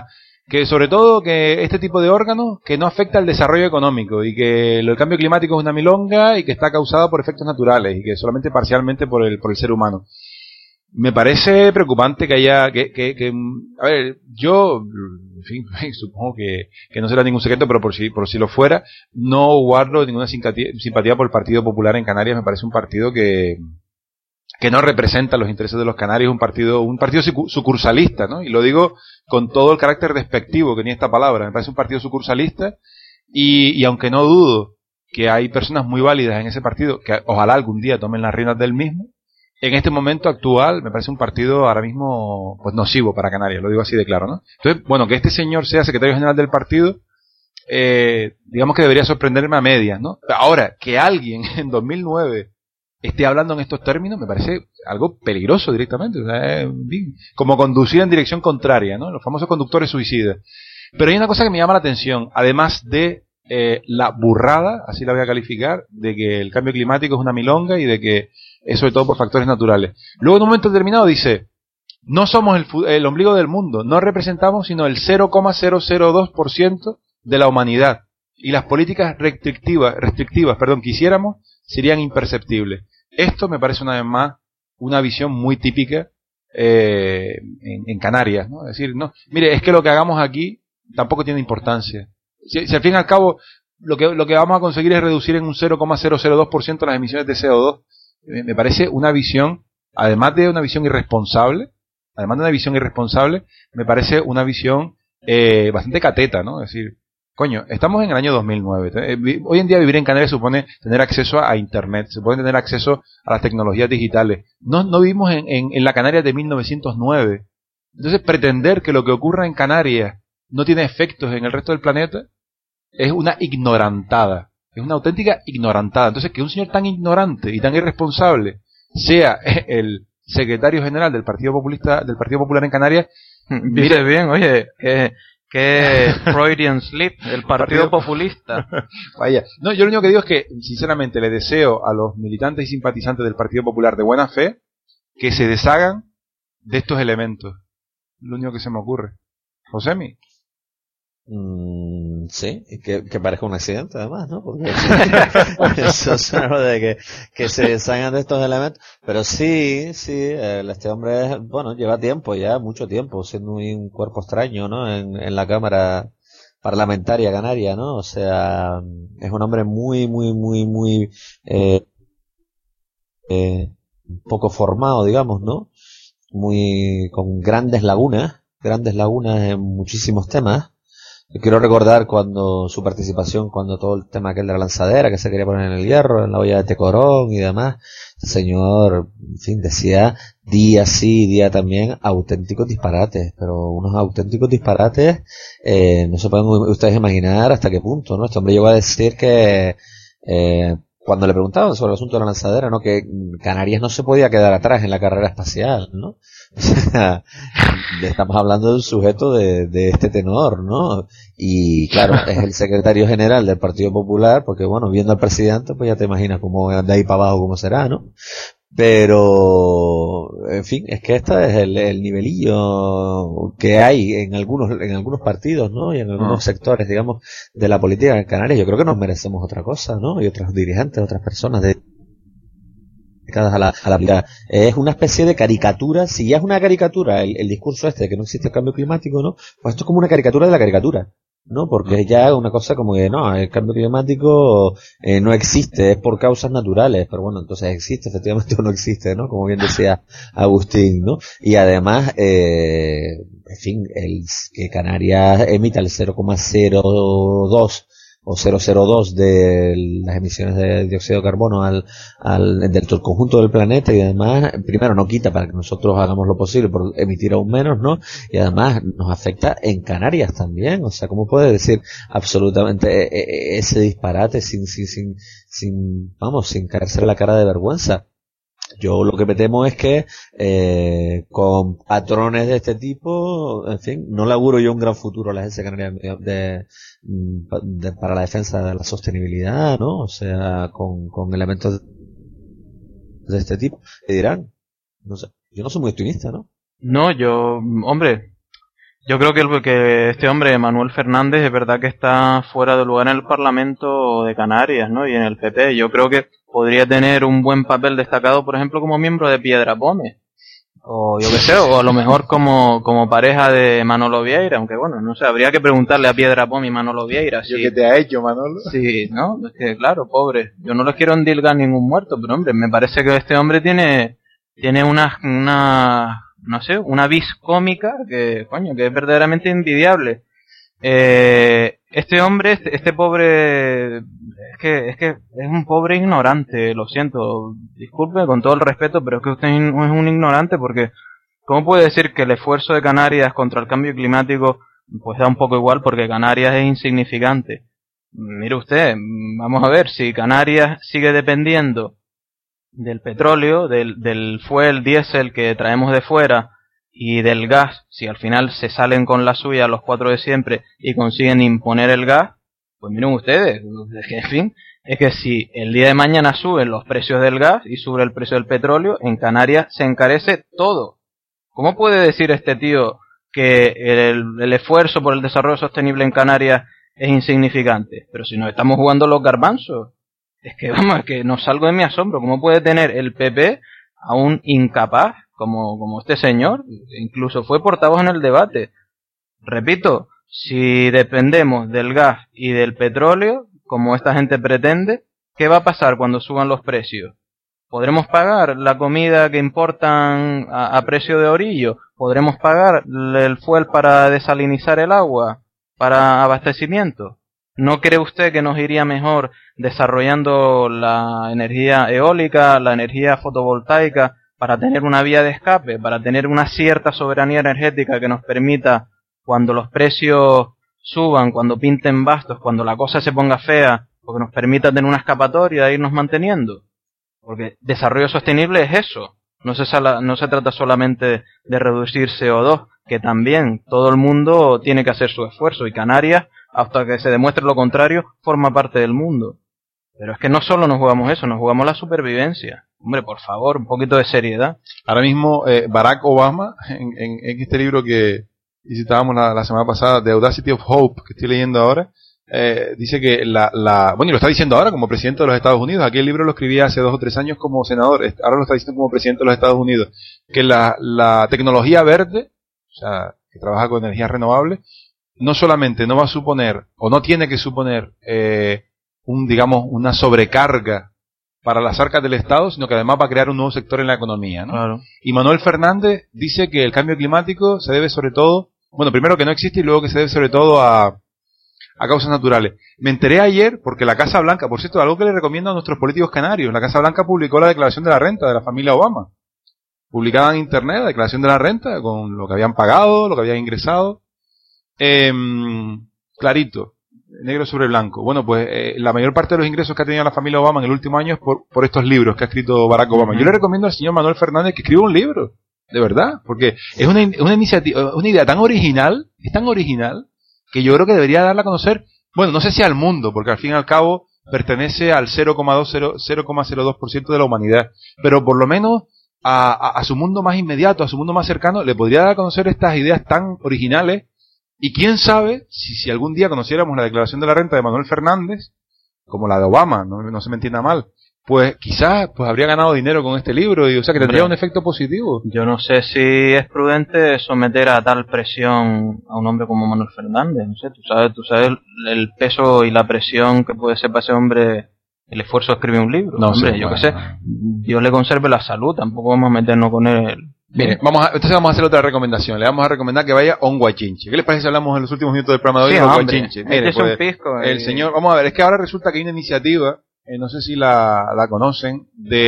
S2: que sobre todo que este tipo de órganos que no afecta al desarrollo económico y que el cambio climático es una milonga y que está causado por efectos naturales y que solamente parcialmente por el por el ser humano. Me parece preocupante que haya que, que, que a ver, yo en fin, supongo que, que no será ningún secreto, pero por si por si lo fuera, no guardo ninguna simpatía, simpatía por el Partido Popular en Canarias. Me parece un partido que que no representa los intereses de los canarios, un partido un partido sucursalista, ¿no? Y lo digo con todo el carácter despectivo que tiene esta palabra. Me parece un partido sucursalista y, y aunque no dudo que hay personas muy válidas en ese partido que ojalá algún día tomen las riendas del mismo, en este momento actual me parece un partido ahora mismo pues nocivo para Canarias, lo digo así de claro, ¿no? Entonces, bueno, que este señor sea secretario general del partido, eh, digamos que debería sorprenderme a medias, ¿no? Ahora, que alguien en dos mil nueve esté hablando en estos términos me parece algo peligroso directamente, o sea, es como conducir en dirección contraria, ¿no? Los famosos conductores suicidas. Pero hay una cosa que me llama la atención, además de eh, la burrada, así la voy a calificar, de que el cambio climático es una milonga y de que es sobre todo por factores naturales. Luego en un momento determinado dice, no somos el, el ombligo del mundo, no representamos sino el cero coma cero cero dos por ciento de la humanidad y las políticas restrictivas, restrictivas, perdón, que hiciéramos serían imperceptibles. Esto me parece una vez más una visión muy típica eh, en, en Canarias, ¿no? Es decir, no, mire, es que lo que hagamos aquí tampoco tiene importancia. Si, si al fin y al cabo lo que lo que vamos a conseguir es reducir en un cero coma cero cero dos por ciento las emisiones de C O dos, me, me parece una visión, además de una visión irresponsable, además de una visión irresponsable, me parece una visión eh, bastante cateta, ¿no? Es decir, coño, estamos en el año dos mil nueve. Hoy en día vivir en Canarias supone tener acceso a Internet, se puede tener acceso a las tecnologías digitales. No, no vivimos en, en, en la Canarias de mil novecientos nueve. Entonces, pretender que lo que ocurra en Canarias no tiene efectos en el resto del planeta es una ignorantada. Es una auténtica ignorantada. Entonces, que un señor tan ignorante y tan irresponsable sea el secretario general del Partido Populista, del Partido Popular en Canarias,
S1: dice bien, oye, que que Freudian Slip, el partido, partido populista.
S2: Vaya, no, yo lo único que digo es que, sinceramente, le deseo a los militantes y simpatizantes del Partido Popular de buena fe que se deshagan de estos elementos. Lo único que se me ocurre. Josemi.
S3: Mm, sí, y que, que parezca un accidente además, ¿no? Porque eso suena de que, que se deshagan de estos elementos. Pero sí, sí, eh, este hombre, bueno, lleva tiempo ya, mucho tiempo, siendo un cuerpo extraño, ¿no? En, en la Cámara Parlamentaria Canaria, ¿no? O sea, es un hombre muy, muy, muy, muy, eh, eh, poco formado, digamos, ¿no? Muy, con grandes lagunas, grandes lagunas en muchísimos temas. Yo quiero recordar cuando su participación, cuando todo el tema aquel de la lanzadera, que se quería poner en el hierro, en la olla de Tecorón y demás, el señor, en fin, decía día sí, día también, auténticos disparates, pero unos auténticos disparates, eh, no se pueden ustedes imaginar hasta qué punto, ¿no? Este hombre llegó a decir que, eh, cuando le preguntaban sobre el asunto de la lanzadera, ¿no? Que Canarias no se podía quedar atrás en la carrera espacial, ¿no? O sea, estamos hablando de un sujeto de, de este tenor, ¿no? Y claro, es el secretario general del Partido Popular, porque bueno, viendo al presidente, pues ya te imaginas cómo de ahí para abajo cómo será, ¿no? Pero, en fin, es que este es el, el nivelillo que hay en algunos, en algunos partidos, ¿no? Y en algunos sectores, digamos, de la política en Canarias. Yo creo que nos merecemos otra cosa, ¿no? Y otros dirigentes, otras personas de dedicadas a la, a la política. Es una especie de caricatura. Si ya es una caricatura el, el discurso este de que no existe el cambio climático, ¿no? Pues esto es como una caricatura de la caricatura, ¿no? Porque ya es una cosa como que no, el cambio climático eh, no existe, es por causas naturales, pero bueno, entonces existe, efectivamente o no existe, ¿no? Como bien decía Agustín, ¿no? Y además, eh, en fin, el que Canarias emita el cero coma cero dos o cero coma cero dos de las emisiones de dióxido de carbono al, al del todo el conjunto del planeta y además, primero no quita para que nosotros hagamos lo posible por emitir aún menos, ¿no? Y además nos afecta en Canarias también, o sea, ¿cómo puede decir absolutamente ese disparate sin, sin, sin, sin, vamos, sin caerse la cara de vergüenza? Yo lo que me temo es que eh, con patrones de este tipo, en fin, no le auguro yo un gran futuro a la Agencia Canaria de, de, de, para la defensa de la sostenibilidad, ¿no? O sea, con, con elementos de este tipo, ¿qué dirán? No sé, yo no soy muy optimista, ¿no?
S1: No, yo, hombre, Yo creo que, el, que este hombre, Manuel Fernández, es verdad que está fuera de lugar en el Parlamento de Canarias, ¿no? Y en el P P. Yo creo que podría tener un buen papel destacado, por ejemplo, como miembro de Piedra Pómez. O yo qué sé, o a lo mejor como, como pareja de Manolo Vieira, aunque bueno, no sé, habría que preguntarle a Piedra Pómez y Manolo Vieira.
S2: Si, ¿Qué te ha hecho, Manolo?
S1: Sí, no, es que claro, pobre. Yo no les quiero endilgar ningún muerto, pero hombre, me parece que este hombre tiene, tiene una, una, no sé, una vis cómica que, coño, que es verdaderamente envidiable. Eh, este hombre, este, este pobre, es que, es que es un pobre ignorante, lo siento, disculpe con todo el respeto, pero es que usted es un ignorante porque, ¿cómo puede decir que el esfuerzo de Canarias contra el cambio climático pues da un poco igual porque Canarias es insignificante? Mire usted, vamos a ver, si Canarias sigue dependiendo del petróleo, del, del fuel diésel que traemos de fuera, y del gas, si al final se salen con la suya los cuatro de siempre y consiguen imponer el gas, pues miren ustedes, en fin, es que si el día de mañana suben los precios del gas y sube el precio del petróleo, en Canarias se encarece todo. ¿Cómo puede decir este tío que el, el esfuerzo por el desarrollo sostenible en Canarias es insignificante? Pero si nos estamos jugando los garbanzos, es que vamos, es que no salgo de mi asombro. ¿Cómo puede tener el P P a un incapaz como, como este señor? Incluso fue portavoz en el debate. Repito, si dependemos del gas y del petróleo, como esta gente pretende, ¿qué va a pasar cuando suban los precios? ¿Podremos pagar la comida que importan a, a precio de orillo? ¿Podremos pagar el fuel para desalinizar el agua, para abastecimiento? ¿No cree usted que nos iría mejor desarrollando la energía eólica, la energía fotovoltaica, para tener una vía de escape, para tener una cierta soberanía energética que nos permita, cuando los precios suban, cuando pinten bastos, cuando la cosa se ponga fea, o que nos permita tener una escapatoria e irnos manteniendo? Porque desarrollo sostenible es eso. No se, sala, no se trata solamente de reducir C O dos, que también todo el mundo tiene que hacer su esfuerzo, y Canarias, hasta que se demuestre lo contrario, forma parte del mundo. Pero es que no solo nos jugamos eso, nos jugamos la supervivencia. Hombre, por favor, un poquito de seriedad.
S2: Ahora mismo eh, Barack Obama, en, en, en este libro que citábamos la, la semana pasada, The Audacity of Hope, que estoy leyendo ahora, eh, dice que la, la... Bueno, y lo está diciendo ahora como presidente de los Estados Unidos. Aquí el libro lo escribía hace dos o tres años como senador, ahora lo está diciendo como presidente de los Estados Unidos. Que la, la tecnología verde, o sea, que trabaja con energías renovables, no solamente no va a suponer, o no tiene que suponer, eh, un, digamos, una sobrecarga para las arcas del Estado, sino que además va a crear un nuevo sector en la economía, ¿no?
S1: Claro.
S2: Y Manuel Fernández dice que el cambio climático se debe sobre todo, bueno, primero que no existe y luego que se debe sobre todo a, a causas naturales. Me enteré ayer porque la Casa Blanca, por cierto, algo que le recomiendo a nuestros políticos canarios, la Casa Blanca publicó la declaración de la renta de la familia Obama. Publicada en internet, la declaración de la renta, con lo que habían pagado, lo que habían ingresado. Eh, clarito, negro sobre blanco. Bueno, pues eh, la mayor parte de los ingresos que ha tenido la familia Obama en el último año es por, por estos libros que ha escrito Barack Obama. Yo le recomiendo al señor Manuel Fernández que escriba un libro, de verdad, porque es una, una iniciativa, una idea tan original, es tan original, que yo creo que debería darla a conocer, bueno, no sé si al mundo, porque al fin y al cabo pertenece al cero coma cero dos por ciento de la humanidad, pero por lo menos a, a, a su mundo más inmediato, a su mundo más cercano, le podría dar a conocer estas ideas tan originales. Y quién sabe si, si algún día conociéramos la declaración de la renta de Manuel Fernández, como la de Obama, no, no se me entienda mal, pues quizás pues habría ganado dinero con este libro, y o sea que tendría un efecto positivo.
S1: Yo no sé si es prudente someter a tal presión a un hombre como Manuel Fernández. No sé, tú sabes, tú sabes el peso y la presión que puede ser para ese hombre el esfuerzo de escribir un libro.
S2: No
S1: hombre,
S2: sé,
S1: yo
S2: bueno,
S1: qué sé,
S2: bueno.
S1: Dios le conserve la salud, tampoco vamos a meternos con él.
S2: Mire, vamos a, entonces vamos a hacer otra recomendación. Le vamos a recomendar que vaya a un guachinche. ¿Qué les parece si hablamos en los últimos minutos del programa de hoy
S1: sí,
S2: de un
S1: hombre,
S2: guachinche? Mire,
S1: este
S2: pues,
S1: es un pisco,
S2: el
S1: y...
S2: señor, vamos a ver, es que ahora resulta que hay una iniciativa, eh, no sé si la, la conocen,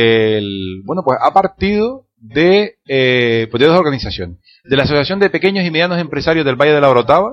S2: del, bueno, pues ha partido de, eh, pues de dos organizaciones, de la Asociación de Pequeños y Medianos Empresarios del Valle de la Orotava,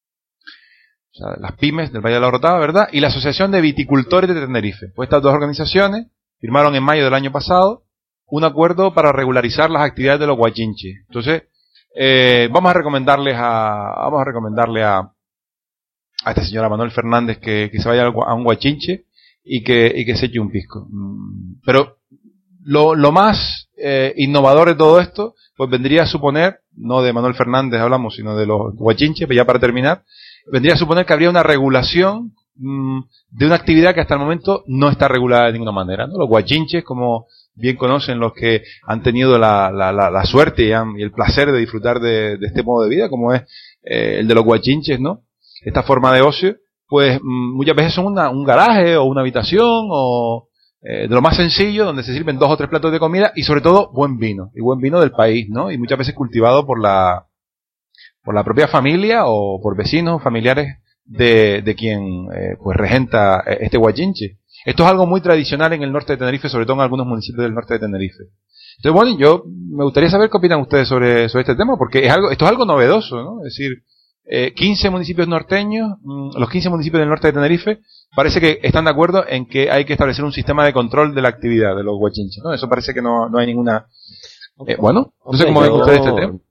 S2: o sea, las pymes del Valle de la Orotava, ¿verdad? Y la Asociación de Viticultores de Tenerife. Pues estas dos organizaciones firmaron en mayo del año pasado un acuerdo para regularizar las actividades de los guachinches. Entonces, eh, vamos a recomendarles a, vamos a recomendarle a, a esta señora Manuel Fernández que, que se vaya a un guachinche y que, y que se eche un pisco. Pero lo, lo más eh, innovador de todo esto, pues vendría a suponer, no de Manuel Fernández hablamos, sino de los guachinches, ya para terminar, vendría a suponer que habría una regulación mmm, de una actividad que hasta el momento no está regulada de ninguna manera, ¿no? Los guachinches, como bien conocen los que han tenido la, la, la, la suerte y, han, y el placer de disfrutar de, de este modo de vida, como es eh, el de los guachinches, ¿no? Esta forma de ocio, pues mmm, muchas veces son una, un garaje o una habitación o eh, de lo más sencillo, donde se sirven dos o tres platos de comida y sobre todo buen vino, y buen vino del país, ¿no? Y muchas veces cultivado por la por la propia familia o por vecinos, familiares de, de quien eh, pues regenta este guachinche. Esto es algo muy tradicional en el norte de Tenerife, sobre todo en algunos municipios del norte de Tenerife. Entonces, bueno, yo me gustaría saber qué opinan ustedes sobre, sobre este tema, porque es algo, esto es algo novedoso, ¿no? Es decir, eh, quince municipios norteños, mmm, los quince municipios del norte de Tenerife, parece que están de acuerdo en que hay que establecer un sistema de control de la actividad de los guachinches, ¿no? Eso parece que no, no hay ninguna... Eh, bueno, no sé cómo ven ustedes este tema.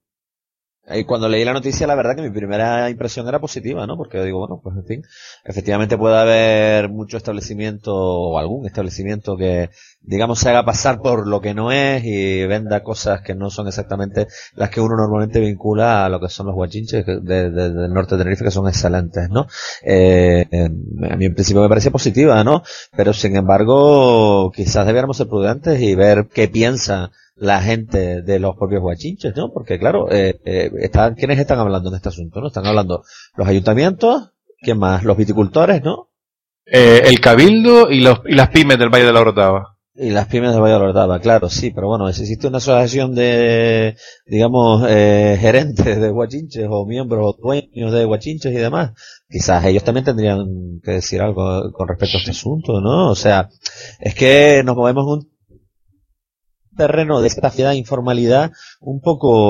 S3: Y cuando leí la noticia, la verdad que mi primera impresión era positiva, ¿no? Porque yo digo, bueno, pues en fin, efectivamente puede haber mucho establecimiento o algún establecimiento que, digamos, se haga pasar por lo que no es y venda cosas que no son exactamente las que uno normalmente vincula a lo que son los guachinches de, de, de, del norte de Tenerife, que son excelentes, ¿no? Eh, eh, a mí en principio me parece positiva, ¿no? Pero sin embargo, quizás debiéramos ser prudentes y ver qué piensa la gente de los propios guachinches, ¿no? Porque claro, eh, eh, están, ¿quiénes están hablando en este asunto, no? Están hablando los ayuntamientos, ¿quién más? Los viticultores, ¿no?
S2: Eh, el Cabildo y los y las pymes del Valle de la Orotava.
S3: Y las pymes del Valle de la Orotava, claro, sí, pero bueno, si existe una asociación de, digamos, eh, gerentes de guachinches o miembros o dueños de guachinches y demás, quizás ellos también tendrían que decir algo con respecto a este asunto, ¿no? O sea, es que nos movemos en un terreno de esta fiedad informalidad un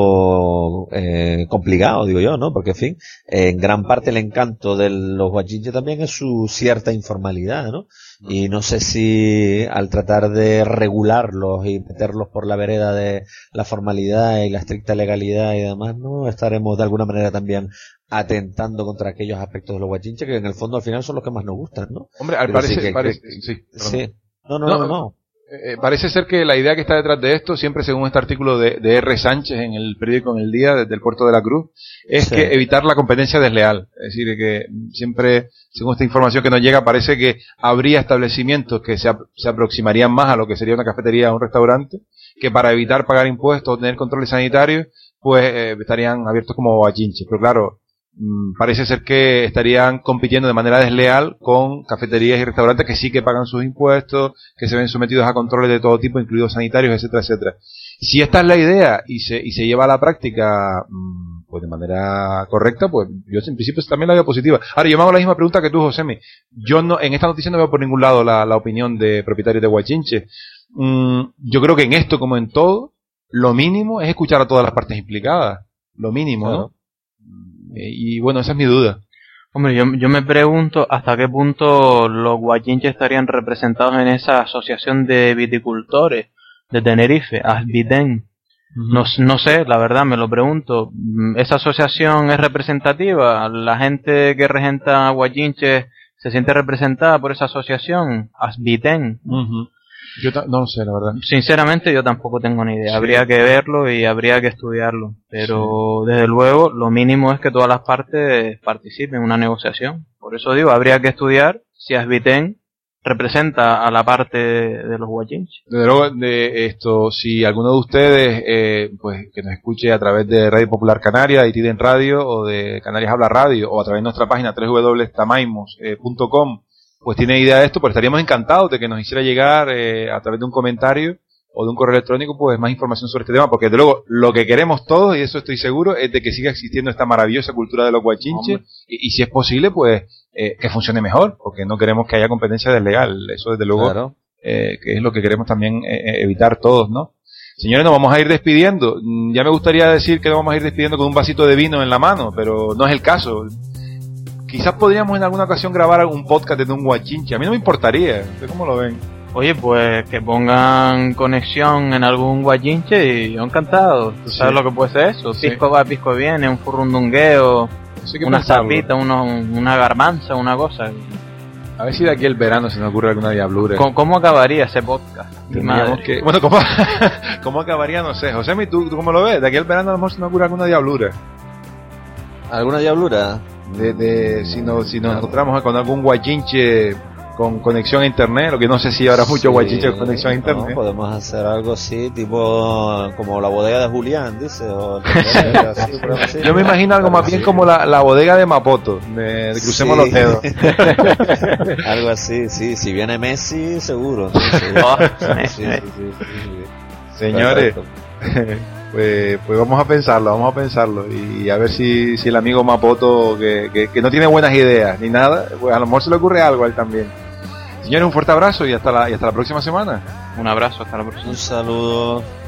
S3: poco eh, complicado, digo yo, ¿no? Porque, en fin, en gran parte el encanto de los guachinches también es su cierta informalidad, ¿no? Y no sé si al tratar de regularlos y meterlos por la vereda de la formalidad y la estricta legalidad y demás, ¿no? Estaremos de alguna manera también atentando contra aquellos aspectos de los guachinches que en el fondo al final son los que más nos gustan, ¿no?
S2: Hombre, al parece, sí, que, parece, que, sí,
S3: sí. No, no, no, no. no.
S2: Eh, parece ser que la idea que está detrás de esto, siempre según este artículo de, de R. Sánchez en el periódico En el Día, desde el Puerto de la Cruz, es sí. que evitar la competencia desleal. Es decir, que siempre, según esta información que nos llega, parece que habría establecimientos que se, se aproximarían más a lo que sería una cafetería o un restaurante, que para evitar pagar impuestos o tener controles sanitarios, pues eh, estarían abiertos como guachinches. Pero claro, parece ser que estarían compitiendo de manera desleal con cafeterías y restaurantes que sí que pagan sus impuestos, que se ven sometidos a controles de todo tipo, incluidos sanitarios, etcétera, etcétera. Si esta es la idea y se y se lleva a la práctica pues de manera correcta, pues yo en principio también la veo positiva. Ahora, yo me hago la misma pregunta que tú, Josemi. Yo no, en esta noticia no veo por ningún lado la, la opinión de propietarios de guachinches. Mm, yo creo que en esto, como en todo, lo mínimo es escuchar a todas las partes implicadas. Lo mínimo, claro. ¿no? Y bueno, esa es mi duda.
S1: Hombre, yo, yo me pregunto hasta qué punto los guachinches estarían representados en esa asociación de viticultores de Tenerife, Asviten. Uh-huh. No, no sé, la verdad, me lo pregunto. ¿Esa asociación es representativa? ¿La gente que regenta guachinches se siente representada por esa asociación? Asviten.
S2: Uh-huh. Yo ta- no sé, la verdad.
S1: Sinceramente yo tampoco tengo ni idea. Sí. Habría que verlo y habría que estudiarlo. Pero sí. Desde luego lo mínimo es que todas las partes participen en una negociación. Por eso digo, habría que estudiar si Asviten representa a la parte de los guachinches.
S2: Desde luego, de esto, si alguno de ustedes, eh, pues que nos escuche a través de Radio Popular Canaria, de Tiden Radio o de Canarias Habla Radio o a través de nuestra página doble u doble u doble u punto tamaimos punto com, pues tiene idea de esto, pues estaríamos encantados de que nos hiciera llegar eh, a través de un comentario o de un correo electrónico pues más información sobre este tema, porque desde luego lo que queremos todos, y eso estoy seguro, es de que siga existiendo esta maravillosa cultura de los guachinches y, y si es posible pues eh, que funcione mejor, porque no queremos que haya competencia desleal, eso desde luego claro. eh, que es lo que queremos también eh, evitar todos, ¿no? Señores, nos vamos a ir despidiendo. Ya me gustaría decir que nos vamos a ir despidiendo con un vasito de vino en la mano, pero no es el caso. Quizás podríamos en alguna ocasión grabar algún podcast de un guachinche. A mí no me importaría. ¿Ustedes cómo lo ven?
S1: Oye, pues que pongan conexión en algún guachinche y yo encantado. ¿Tú sabes sí. lo que puede ser eso? Sí. Pisco va, pisco viene, un furrundungueo, una zapita, uno, una garbanza, una cosa.
S2: A ver si de aquí el verano se nos ocurre alguna diablura.
S1: ¿Cómo, cómo acabaría ese podcast? Mi madre.
S2: Que, bueno, ¿cómo, ¿cómo acabaría? No sé. José, ¿tú, ¿tú cómo lo ves? De aquí el verano a lo mejor se nos ocurre alguna diablura.
S3: ¿Alguna diablura?
S2: De, de, si, no, si nos encontramos con algún guachinche con conexión a internet, lo que no sé si habrá mucho sí, guachinche con conexión a internet.
S3: No, podemos hacer algo así, tipo como la bodega de Julián, dice. O así, así,
S2: yo me imagino algo más bien como la, la bodega de Mapoto, de, de Crucemos sí. los Dedos.
S3: Algo así, sí. Si viene Messi, seguro. Sí, sí.
S1: Oh,
S3: sí, sí, sí, sí, sí.
S2: Señores, pues, pues vamos a pensarlo, vamos a pensarlo y a ver si, si el amigo Mapoto, que, que, que no tiene buenas ideas ni nada, pues a lo mejor se le ocurre algo a él también. Señores, un fuerte abrazo y hasta la, y hasta la próxima semana.
S1: Un abrazo, hasta la próxima.
S3: Un saludo.